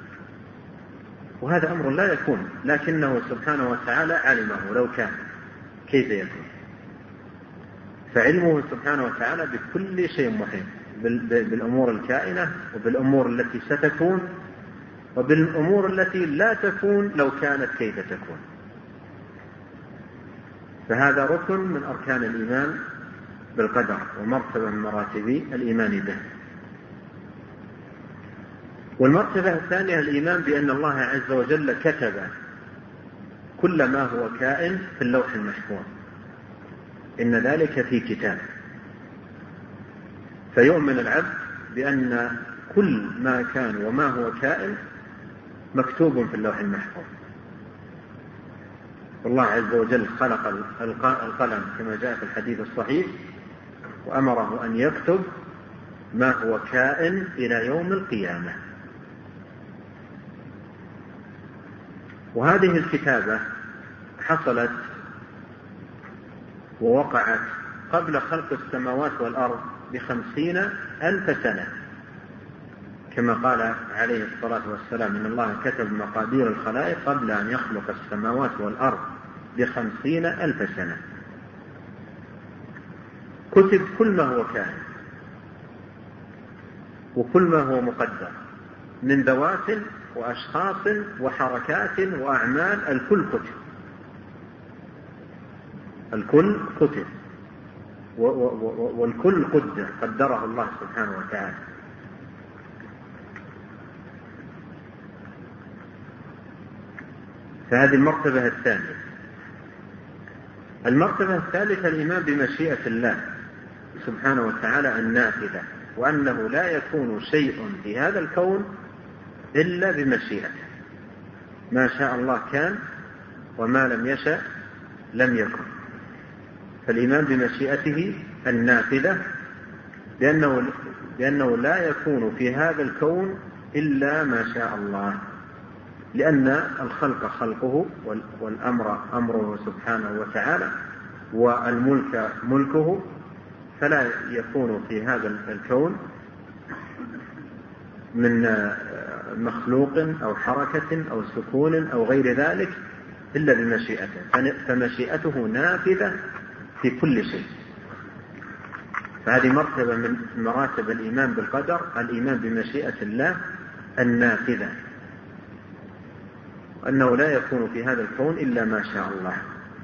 وهذا أمر لا يكون، لكنه سبحانه وتعالى علمه لو كان كيف يكون. فعلمه سبحانه وتعالى بكل شيء محيط، بالأمور الكائنة وبالأمور التي ستكون وبالأمور التي لا تكون لو كانت كيف تكون. فهذا ركن من أركان الإيمان بالقدر ومرتبة من مراتب الإيمان به. والمرتبة الثانية الإيمان بأن الله عز وجل كتب كل ما هو كائن في اللوح المحفوظ، إن ذلك في كتاب. فيؤمن العبد بأن كل ما كان وما هو كائن مكتوب في اللوح المحفوظ. والله عز وجل خلق القلم كما جاء في الحديث الصحيح، وأمره أن يكتب ما هو كائن إلى يوم القيامة. وهذه الكتابة حصلت ووقعت قبل خلق السماوات والأرض ب50,000 سنة، كما قال عليه الصلاة والسلام: إن الله كتب مقادير الخلائق قبل أن يخلق السماوات والأرض ب50,000 سنة. كتب كل ما هو كائن وكل ما هو مقدر من ذوات وأشخاص وحركات وأعمال، الكل كتب، الكل كتب، والكل قدره الله سبحانه وتعالى. فهذه المرتبة الثانية. المرتبة الثالثة الإيمان بمشيئة الله سبحانه وتعالى النافذة، وأنه لا يكون شيء في هذا الكون إلا بمشيئته، ما شاء الله كان وما لم يشأ لم يكن. فالإيمان بمشيئته النافذة لأنه لا يكون في هذا الكون إلا ما شاء الله، لأن الخلق خلقه والأمر أمره سبحانه وتعالى والملك ملكه، فلا يكون في هذا الكون من مخلوق أو حركة أو سكون أو غير ذلك إلا بمشيئته. فمشيئته نافذة في كل شيء. فهذه مرتبة من مراتب الإيمان بالقدر، الإيمان بمشيئة الله النافذة، أنه لا يكون في هذا الكون إلا ما شاء الله.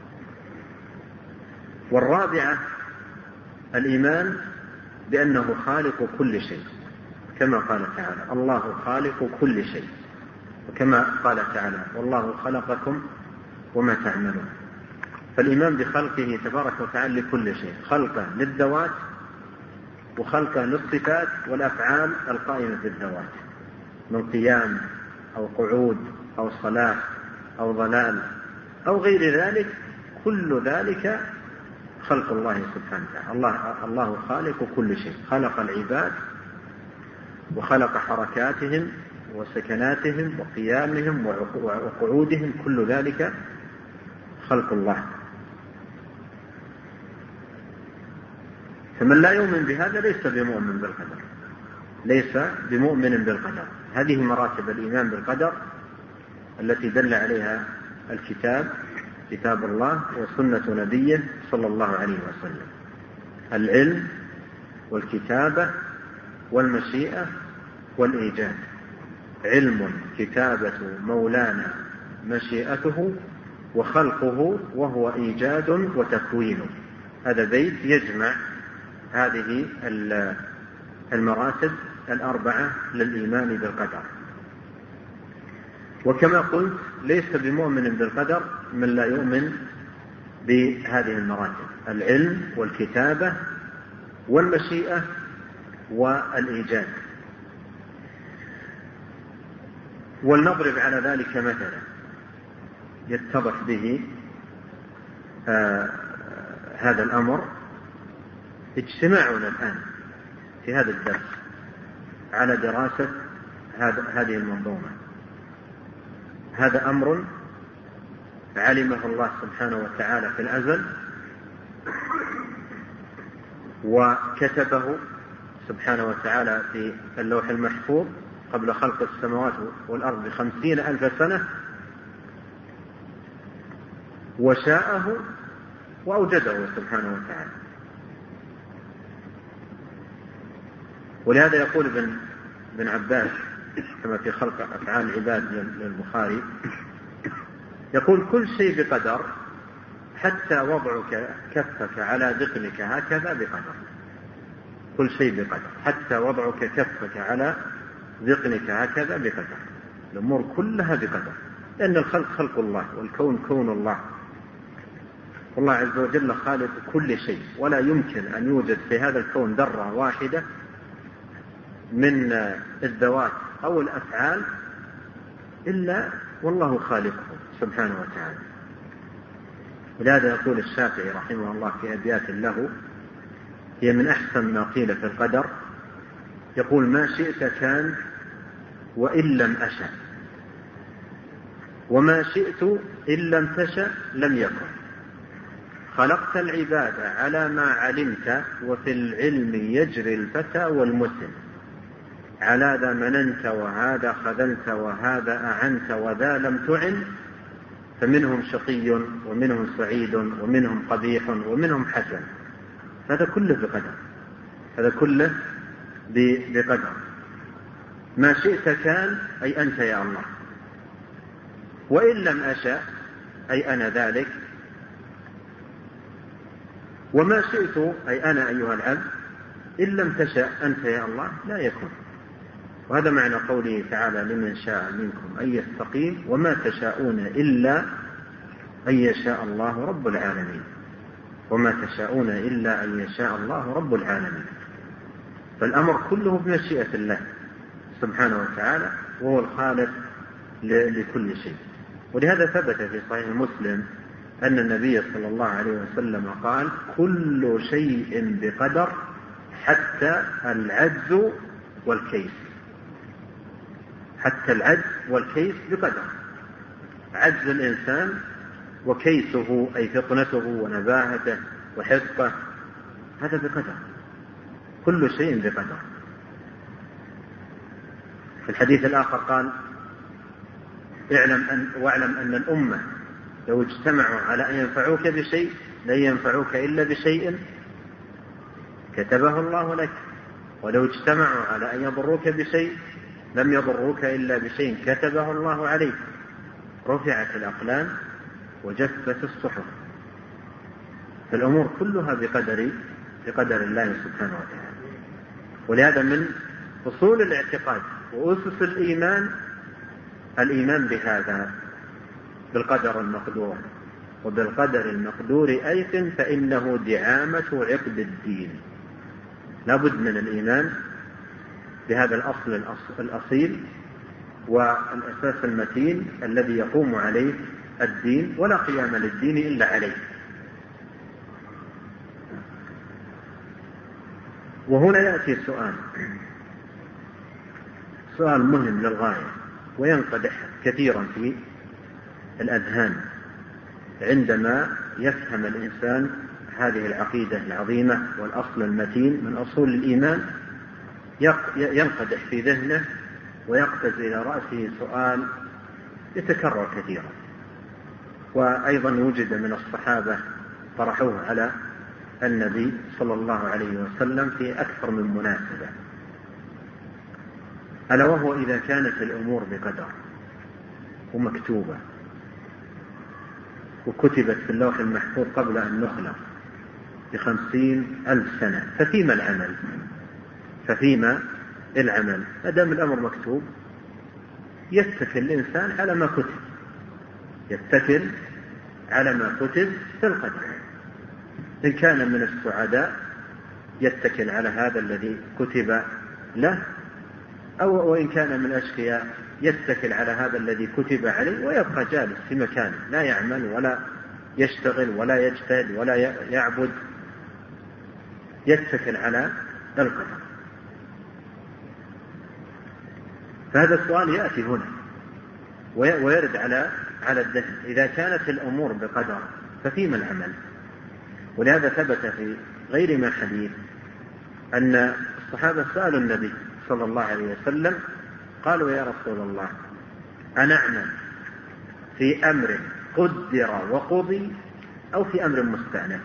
والرابعة الإيمان بأنه خالق كل شيء، كما قال تعالى: الله خالق كل شيء، وكما قال تعالى: والله خلقكم وما تعملون. فالإيمان بخلقه تبارك وتعالى لكل شيء، خلقه للذوات وخلقه للصفات والأفعال القائمة بالذوات، من قيام أو قعود أو صلاة أو ضلال أو غير ذلك، كل ذلك خلق الله سبحانه وتعالى. الله خالق كل شيء، خلق العباد وخلق حركاتهم وسكناتهم وقيامهم وقعودهم، كل ذلك خلق الله. فمن لا يؤمن بهذا ليس بمؤمن بالقدر، ليس بمؤمن بالقدر. هذه مراتب الإيمان بالقدر التي دل عليها الكتاب، كتاب الله، وسنة نبيه صلى الله عليه وسلم: العلم والكتابة والمشيئة والإيجاد. علم كتابة مولانا مشيئته وخلقه وهو إيجاد وتكوين. هذا بيت يجمع هذه المراتب الأربعة للإيمان بالقدر. وكما قلت ليس بمؤمن بالقدر من لا يؤمن بهذه المراتب: العلم والكتابة والمشيئة والإيجاد. ولنضرب على ذلك مثلا يتضح به هذا الأمر. اجتماعنا الآن في هذا الدرس على دراسة هذه المنظومة هذا أمر علمه الله سبحانه وتعالى في الأزل، وكتبه سبحانه وتعالى في اللوح المحفوظ قبل خلق السماوات والأرض ب50,000 سنة، وشاءه وأوجده سبحانه وتعالى. ولهذا يقول ابن عباس كما في خلق أفعال العباد للبخاري، يقول: كل شيء بقدر حتى وضعك كفك على ذقنك هكذا بقدر. كل شيء بقدر حتى وضعك كفك على ذقنك هكذا بقدر. الأمور كلها بقدر، لأن الخلق خلق الله والكون كون الله، والله عز وجل خالق كل شيء، ولا يمكن أن يوجد في هذا الكون ذرة واحدة من الذوات أو الأفعال إلا والله خالقه سبحانه وتعالى. ولهذا يقول الشافعي رحمه الله في أبيات له هي من أحسن ما قيل في القدر، يقول: ما شئت كان وإن لم أشأ، وما شئت إن لم تشأ لم يكن. خلقت العباد على ما علمت، وفي العلم يجري الفتى والمسن. على ذا مننت وهذا خذلت، وهذا أعنت وذا لم تعن. فمنهم شقي ومنهم سعيد ومنهم قبيح ومنهم حسن. هذا كله بقدر، هذا كله بقدر. ما شئت كان أي أنت يا الله، وإن لم أشأ أي أنا ذلك، وما شئت أي أنا أيها العبد، إن لم تشأ أنت يا الله لا يكون. وهذا معنى قوله تعالى: لمن شاء منكم أن يستقيم وما تشاءون إلا أن يشاء الله رب العالمين. وما تشاءون إلا أن يشاء الله رب العالمين. فالأمر كله بمشيئة الله سبحانه وتعالى، وهو الخالق لكل شيء. ولهذا ثبت في صحيح مسلم أن النبي صلى الله عليه وسلم قال: كل شيء بقدر حتى العجز والكيس. حتى العجز والكيس بقدر. عجز الإنسان وكيسه أي فطنته ونباهته وحفظه هذا بقدر. كل شيء بقدر. في الحديث الآخر قال: واعلم أن الأمة لو اجتمعوا على أن ينفعوك بشيء لن ينفعوك إلا بشيء كتبه الله لك، ولو اجتمعوا على أن يضروك بشيء لم يضروك إلا بشيء كتبه الله عليك. رفعت الأقلام وجفت الصحف. فالأمور كلها بقدر الله سبحانه وتعالى. ولهذا من أصول الاعتقاد وأسس الإيمان بهذا، بالقدر المقدور. وبالقدر المقدور أيقن فإنه دعامة عقد الدين. لا بد من الإيمان بهذا الأصل الأصيل والأساس المتين الذي يقوم عليه الدين، ولا قيام للدين إلا عليه. وهنا يأتي سؤال مهم للغاية، وينقدح كثيرا في الأذهان عندما يفهم الإنسان هذه العقيدة العظيمة والأصل المتين من أصول الإيمان. ينقدح في ذهنه ويقفز إلى رأسه سؤال يتكرر كثيرا، وأيضا وجد من الصحابة طرحوه على النبي صلى الله عليه وسلم في أكثر من مناسبة، ألا وهو: إذا كانت الأمور بقدر ومكتوبة وكتبت في اللوح المحفوظ قبل أن نخلق، ب50,000 سنة، ففيما العمل؟ ففيما العمل؟ أدام الأمر مكتوب يتكل الإنسان على ما كتب، يتكل على ما كتب في القدر. إن كان من السعداء يتكل على هذا الذي كتب له، وإن كان من الأشقياء يتكل على هذا الذي كتب عليه ويبقى جالس في مكانه لا يعمل ولا يشتغل ولا يجتهد ولا يعبد، يتكل على القدر. فهذا السؤال يأتي هنا ويرد على الذهن، إذا كانت الأمور بقدر ففيما العمل؟ ولهذا ثبت في غير ما حديث أن الصحابة سألوا النبي صلى الله عليه وسلم قالوا: يا رسول الله، أنعمل في أمر قدر وقضي أو في أمر مستأنف؟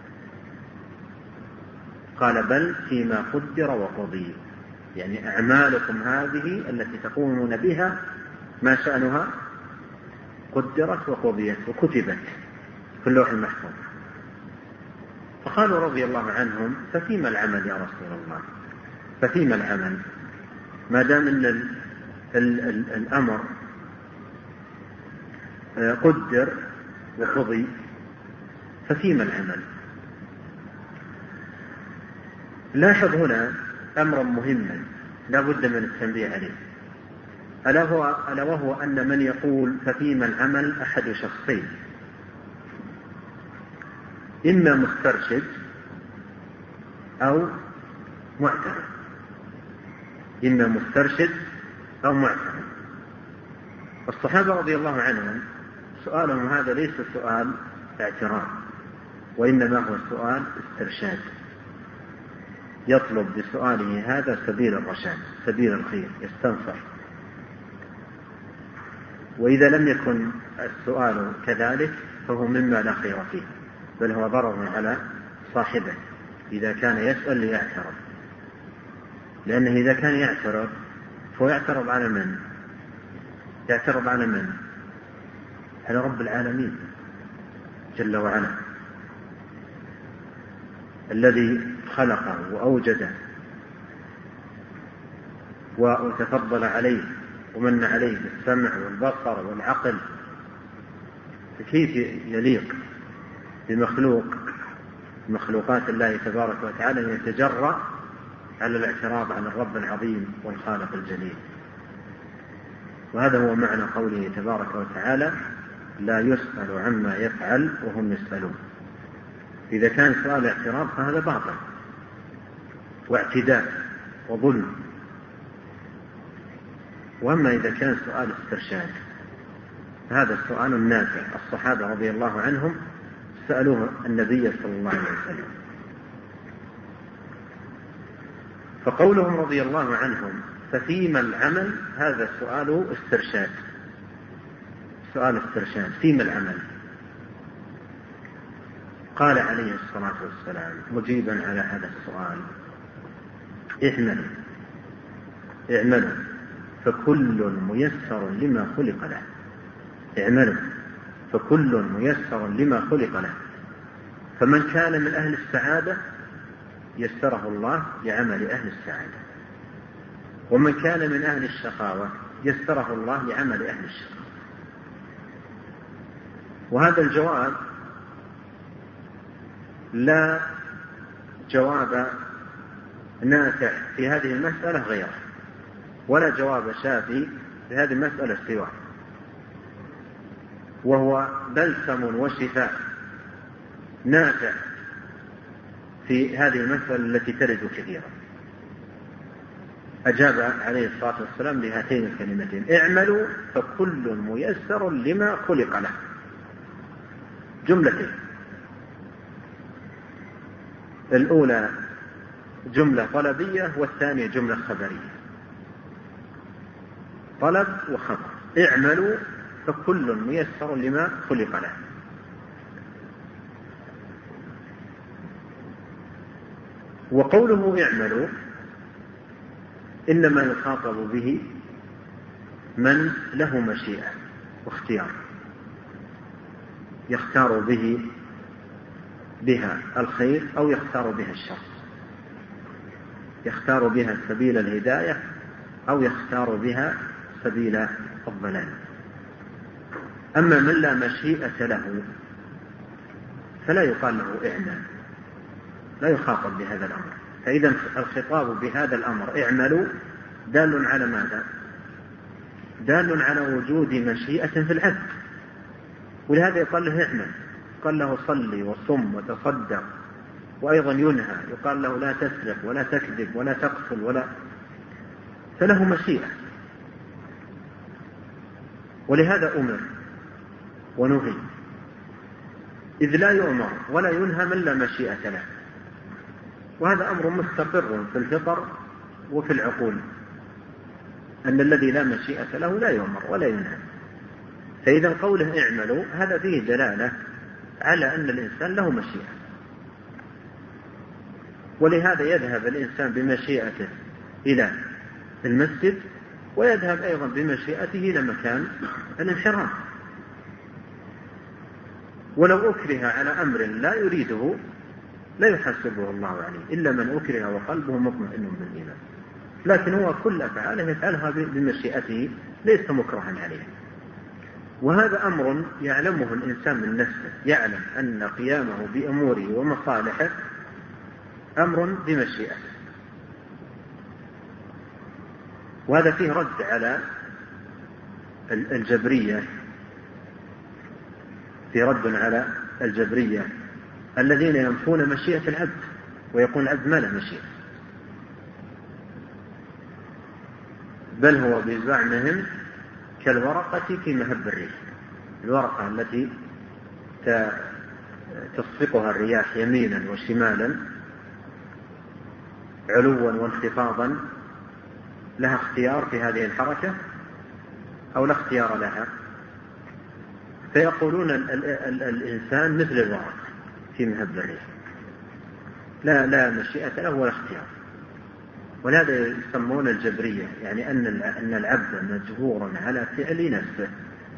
قال: بل فيما قدر وقضي، يعني أعمالكم هذه التي تقومون بها ما شأنها؟ قدرت وقضيت وكتبت في اللوح المحفوظ. فقالوا رضي الله عنهم: ففيما العمل يا رسول الله؟ ففيما العمل؟ ما دام أن الأمر قدر وقضي ففيما العمل؟ لاحظ هنا أمرا مهما لا بد من التنبيه عليه، ألا وهو أن من يقول ففيما العمل أحد شخصين: إما مسترشد أو معترض، إما مسترشد أو معترض. الصحابة رضي الله عنهم سؤالهم هذا ليس سؤال اعتراض، وإنما هو سؤال استرشاد، يطلب بسؤاله هذا سبيل الرشاد، سبيل الخير، يستنصر. وإذا لم يكن السؤال كذلك فهو مما لا خير فيه، بل هو ضرر على صاحبه إذا كان يسأل ليعترض، لأنه إذا كان يعترض فهو يعترض على من؟ يعترض على من؟ على رب العالمين جل وعلا، الذي خلقه وأوجده وتفضل عليه ومن عليه بالسمع والبصر والعقل. كيف يليق بمخلوق مخلوقات الله تبارك وتعالى أن يتجرأ على الاعتراض عن الرب العظيم والخالق الجليل؟ وهذا هو معنى قوله تبارك وتعالى: لا يسأل عما يفعل وهم يسألون. إذا كان سؤال اعتراض فهذا باطل واعتداء وظلم. وأما إذا كان سؤال استرشاد هذا السؤال النافع. الصحابة رضي الله عنهم سألوه النبي صلى الله عليه وسلم، فقولهم رضي الله عنهم ففيما العمل هذا سؤال استرشاد، سؤال استرشاد فيما العمل. قال عليه الصلاة والسلام مجيبا على هذا السؤال: اعملوا فكل ميسر لما خلق له. اعملوا فكل ميسر لما خلق له. فمن كان من أهل السعادة يسره الله لعمل أهل السعادة، ومن كان من أهل الشقاوة يسره الله لعمل أهل الشقاوة. وهذا الجواب لا جواب نافع في هذه المسألة غيره، ولا جواب شافي في هذه المسألة سواه، وهو بلسم وشفاء نافع في هذه المسألة التي ترد كثيرا. أجاب عليه الصلاة والسلام بهاتين الكلمتين: اعملوا فكل ميسر لما خلق له. جملتين، الأولى جملة طلبية والثانية جملة خبرية، طلب وخبر. اعملوا فكل ميسر لما خلق له. وقوله اعملوا إنما يخاطب به من له مشيئة واختيار، يختار به بها الخير أو يختار بها الشر، يختار بها سبيل الهداية أو يختار بها سبيل الضلال. أما من لا مشيئة له فلا يقال له اعمل، لا يخاطب بهذا الأمر. فإذا الخطاب بهذا الأمر اعملوا دال على ماذا؟ دال على وجود مشيئة في العبد، ولهذا يقال له اعمل، يقال له صلي وصم وتصدق، وأيضا ينهى يقال له لا تسرق ولا تكذب ولا تقتل ولا، فله مشيئة. ولهذا أمر ونهي، إذ لا يؤمر ولا ينهى من لا مشيئة له، وهذا أمر مستقر في الفطر وفي العقول، أن الذي لا مشيئة له لا يؤمر ولا ينهى. فإذا قوله اعملوا هذا فيه دلالة على أن الإنسان له مشيئة، ولهذا يذهب الإنسان بمشيئته إلى المسجد ويذهب أيضا بمشيئته إلى مكان الانحراف. ولو أكره على أمر لا يريده لا يحاسبه الله عليه إلا من أكره وقلبه مطمئن بالإيمان، لكن هو كل أفعاله يفعلها بمشيئته ليس مكرها عليه. وهذا أمر يعلمه الإنسان من نفسه، يعلم أن قيامه بأموره ومصالحه أمر بمشيئته. وهذا فيه رد على الجبرية، في رد على الجبرية الذين ينفون مشيئة العبد ويقول العبد ما له مشيئة، بل هو بزعمهم كالورقة في مهب الريح، الورقة التي تصفقها الرياح يمينا وشمالا علوا وانخفاضا، لها اختيار في هذه الحركة أو لا اختيار لها، فيقولون الإنسان مثل الورقة في مهب الريح لا مشيئة له ولا اختيار. ولهذا يسمون الجبرية، يعني أن العبد مجبور على فعل نفسه.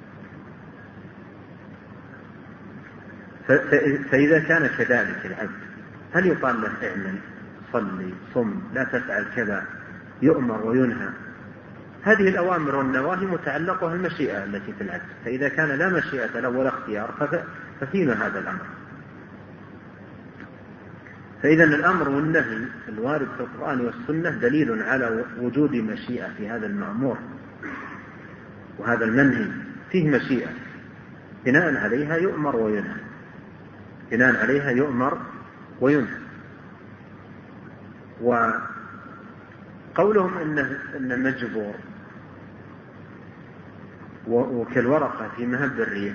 فإذا كان كذلك العبد هل يقال له اعمل صلي صم لا تفعل كذا، يؤمر وينهى؟ هذه الأوامر والنواهي متعلقها المشيئة التي في العبد، فإذا كان لا مشيئة له ولا اختيار ففيما هذا الأمر. فإذا الأمر والنهي الوارد في القرآن والسنة دليل على وجود مشيئة في هذا المأمور، وهذا المنهي فيه مشيئة بناء عليها يؤمر وينهى، بناء عليها يؤمر وينهى. وقولهم إن مجبور وكالورقة في مهب الريح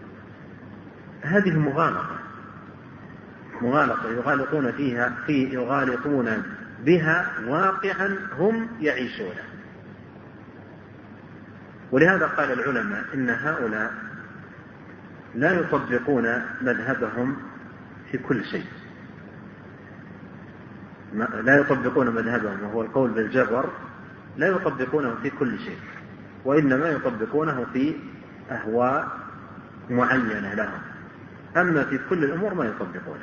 هذه مغالطة يغالطون بها واقعا هم يعيشونه. ولهذا قال العلماء إن هؤلاء لا يطبقون مذهبهم في كل شيء، لا يطبقون مذهبهم وهو القول بالجبر، لا يطبقونه في كل شيء، وإنما يطبقونه في أهواء معينة لهم، أما في كل الأمور ما يطبقونه.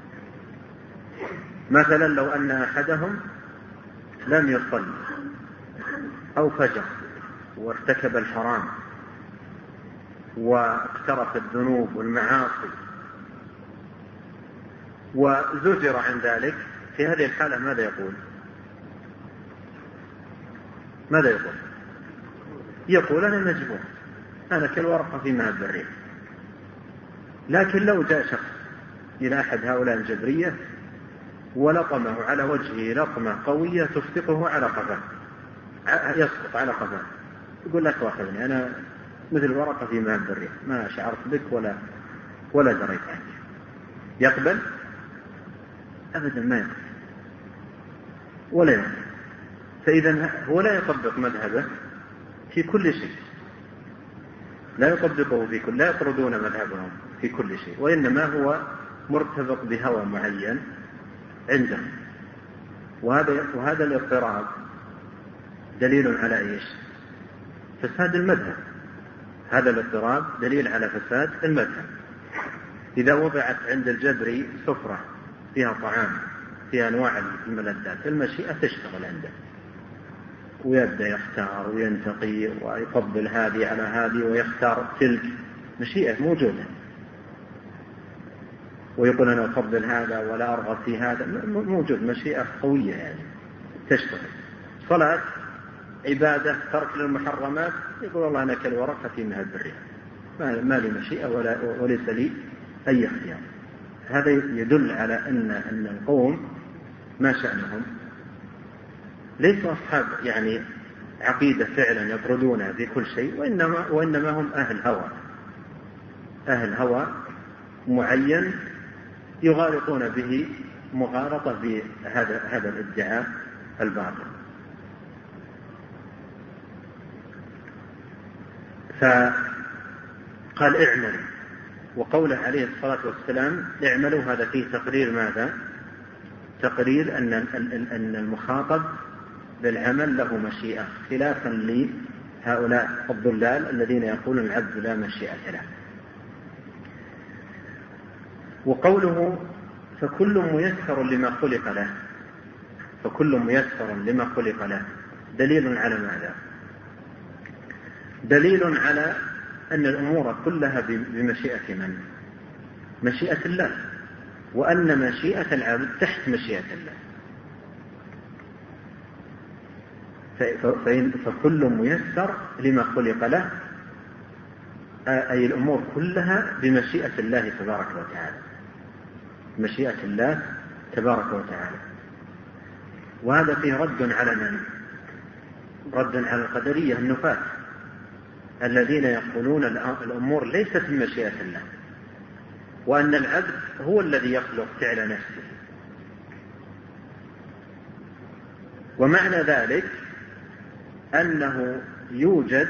مثلا لو أن أحدهم لم يصلي أو فجر وارتكب الحرام واقترف الذنوب والمعاصي وزجر عن ذلك، في هذه الحالة ماذا يقول؟ يقول أنا مجبور، أنا كالورقة في مهب الريح. لكن لو جاء شخص إلى أحد هؤلاء الجبرية ولطمه على وجهه لطمة قوية تفتقه على قفاه، يسقط على قفاه، يقول لا تؤاخذني أنا مثل الورقة في مهب الريح، ما شعرت بك ولا دريت عنك، يقبل؟ أبدا ما يقبل ولا يقبل. فإذا هو لا يطبق مذهبه في كل شيء، لا يطبقه في كل، لا يطردون مذهبهم في كل شيء، وإنما هو مرتبط بهوى معين عندهم. وهذا الاضطراب دليل على ايش؟ فساد المذهب. هذا الاضطراب دليل على فساد المذهب. إذا وضعت عند الجبري سفرة فيها طعام فيها أنواع الملذات، المشيئة تشتغل عنده ويبدأ يختار وينتقي ويفضل هذه على هذه ويختار تلك، مشيئة موجودة، ويقول أنا أفضل هذا ولا أرغب في هذا، موجود، مشيئة قوية يعني تشتغل. صلاة عبادة، ترك للمحرمات، يقول والله أنا كالورقة في مهد الريح، ما لي مشيئة وليس لي أي اختيار. هذا يدل على أن القوم ما شأنهم ليسوا أصحاب يعني عقيدة فعلا يطردونها في كل شيء، وإنما هم أهل هوى معين يغالطون به مغالطة في هذا الادعاء الباطل. فقال اعملوا، وقوله عليه الصلاة والسلام اعملوا هذا فيه تقرير ماذا؟ تقرير أن المخاطب بالعمل له مشيئة، خلافا لهؤلاء الضلال الذين يقولون العبد لا مشيئة له. وقوله فكل ميسر لما خلق له، فكل ميسر لما خلق له، دليل على ماذا؟ دليل على أن الأمور كلها بمشيئة من؟ مشيئة الله، وأن مشيئة العبد تحت مشيئة الله. فكل ميسر لما خلق له، أي الأمور كلها بمشيئة الله تبارك وتعالى، مشيئة الله تبارك وتعالى. وهذا فيه رد على من؟ رد على القدرية النفاة الذين يقولون الأمور ليست من مشيئة الله، وأن العبد هو الذي يخلق فعل نفسه. ومعنى ذلك أنه يوجد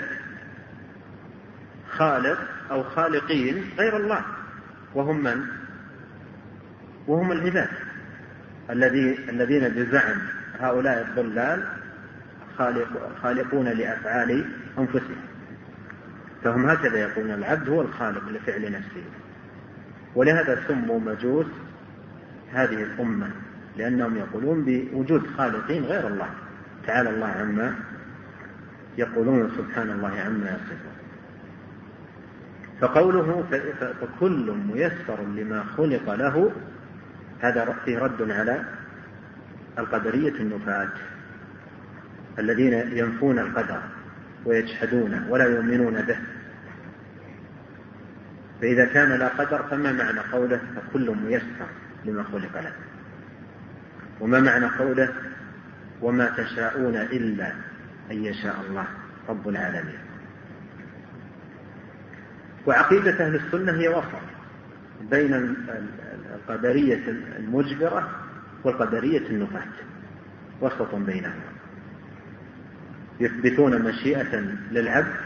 خالق أو خالقين غير الله، وهم من؟ وهم العباد الذين بزعم هؤلاء الضلال خالقون لأفعال أنفسهم. فهم هكذا يقولون العبد هو الخالق لفعل نفسه، ولهذا سموا مجوس هذه الأمة، لأنهم يقولون بوجود خالقين غير الله، تعالى الله عما يقولون، سبحان الله عما يصفون. فقوله فكل ميسر لما خلق له، هذا فيه رد على القدرية النفاة الذين ينفون القدر ويجحدونه ولا يؤمنون به. فإذا كان لا قدر فما معنى قوله فكل ميسر لما خلق له؟ وما معنى قوله وما تشاءون إلا أن يشاء الله رب العالمين؟ وعقيدة أهل السنة هي وسط بين القدرية المجبرة والقدرية النفاة، وسط بينهم، يثبتون مشيئة للعبد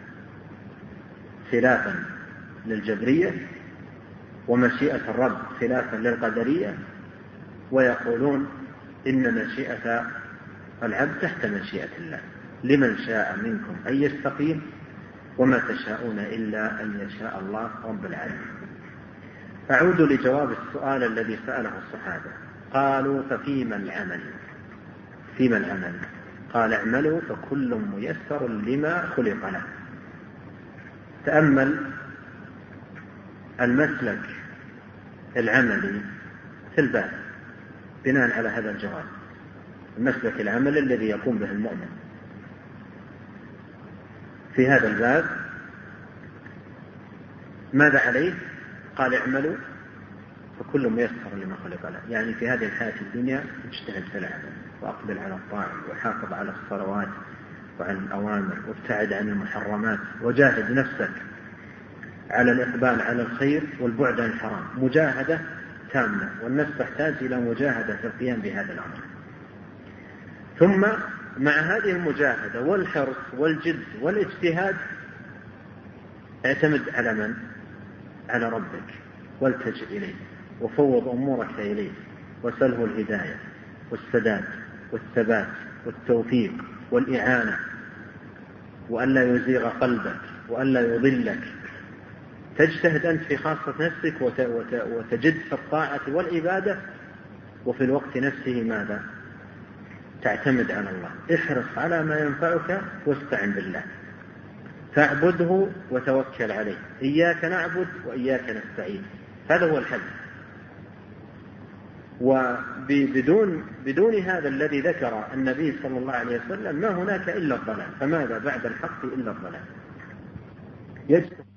خلافا للجبرية، ومشيئة الرب خلافا للقدرية، ويقولون إن مشيئة العبد تحت مشيئة الله، لمن شاء منكم أن يستقيم وما تشاءون إلا أن يشاء الله رب العالمين. أعود لجواب السؤال الذي سأله الصحابة، قالوا ففيما العمل؟ فيما العمل؟ قال اعملوا فكل ميسر لما خلق له. تأمل المسلك العملي في الباب بناء على هذا الجواب، المسلك العمل الذي يقوم به المؤمن في هذا الباب، ماذا عليه؟ قال اعملوا فكل ميسر لما خلق له، يعني في هذه الحياة الدنيا اجتهد في العمل وأقبل على الطاعة وحافظ على الصلوات وعن الأوامر وابتعد عن المحرمات، وجاهد نفسك على الإقبال على الخير والبعد عن الحرام، مجاهدة تامة، والنفس تحتاج إلى مجاهدة في القيام بهذا الأمر. ثم مع هذه المجاهدة والحرص والجد والاجتهاد اعتمد على من؟ على ربك، والتجئ إليه وفوض أمورك إليه، وسله الهداية والسداد والثبات والتوفيق والإعانة، وأن لا يزيغ قلبك وأن لا يضلك. تجتهد أنت في خاصة نفسك وتجد في الطاعة والعبادة، وفي الوقت نفسه ماذا؟ تعتمد على الله. احرص على ما ينفعك واستعن بالله، فاعبده وتوكل عليه. إياك نعبد وإياك نستعين، هذا هو الحل. وبدون هذا الذي ذكر النبي صلى الله عليه وسلم ما هناك إلا الضلال. فماذا بعد الحق إلا الضلال؟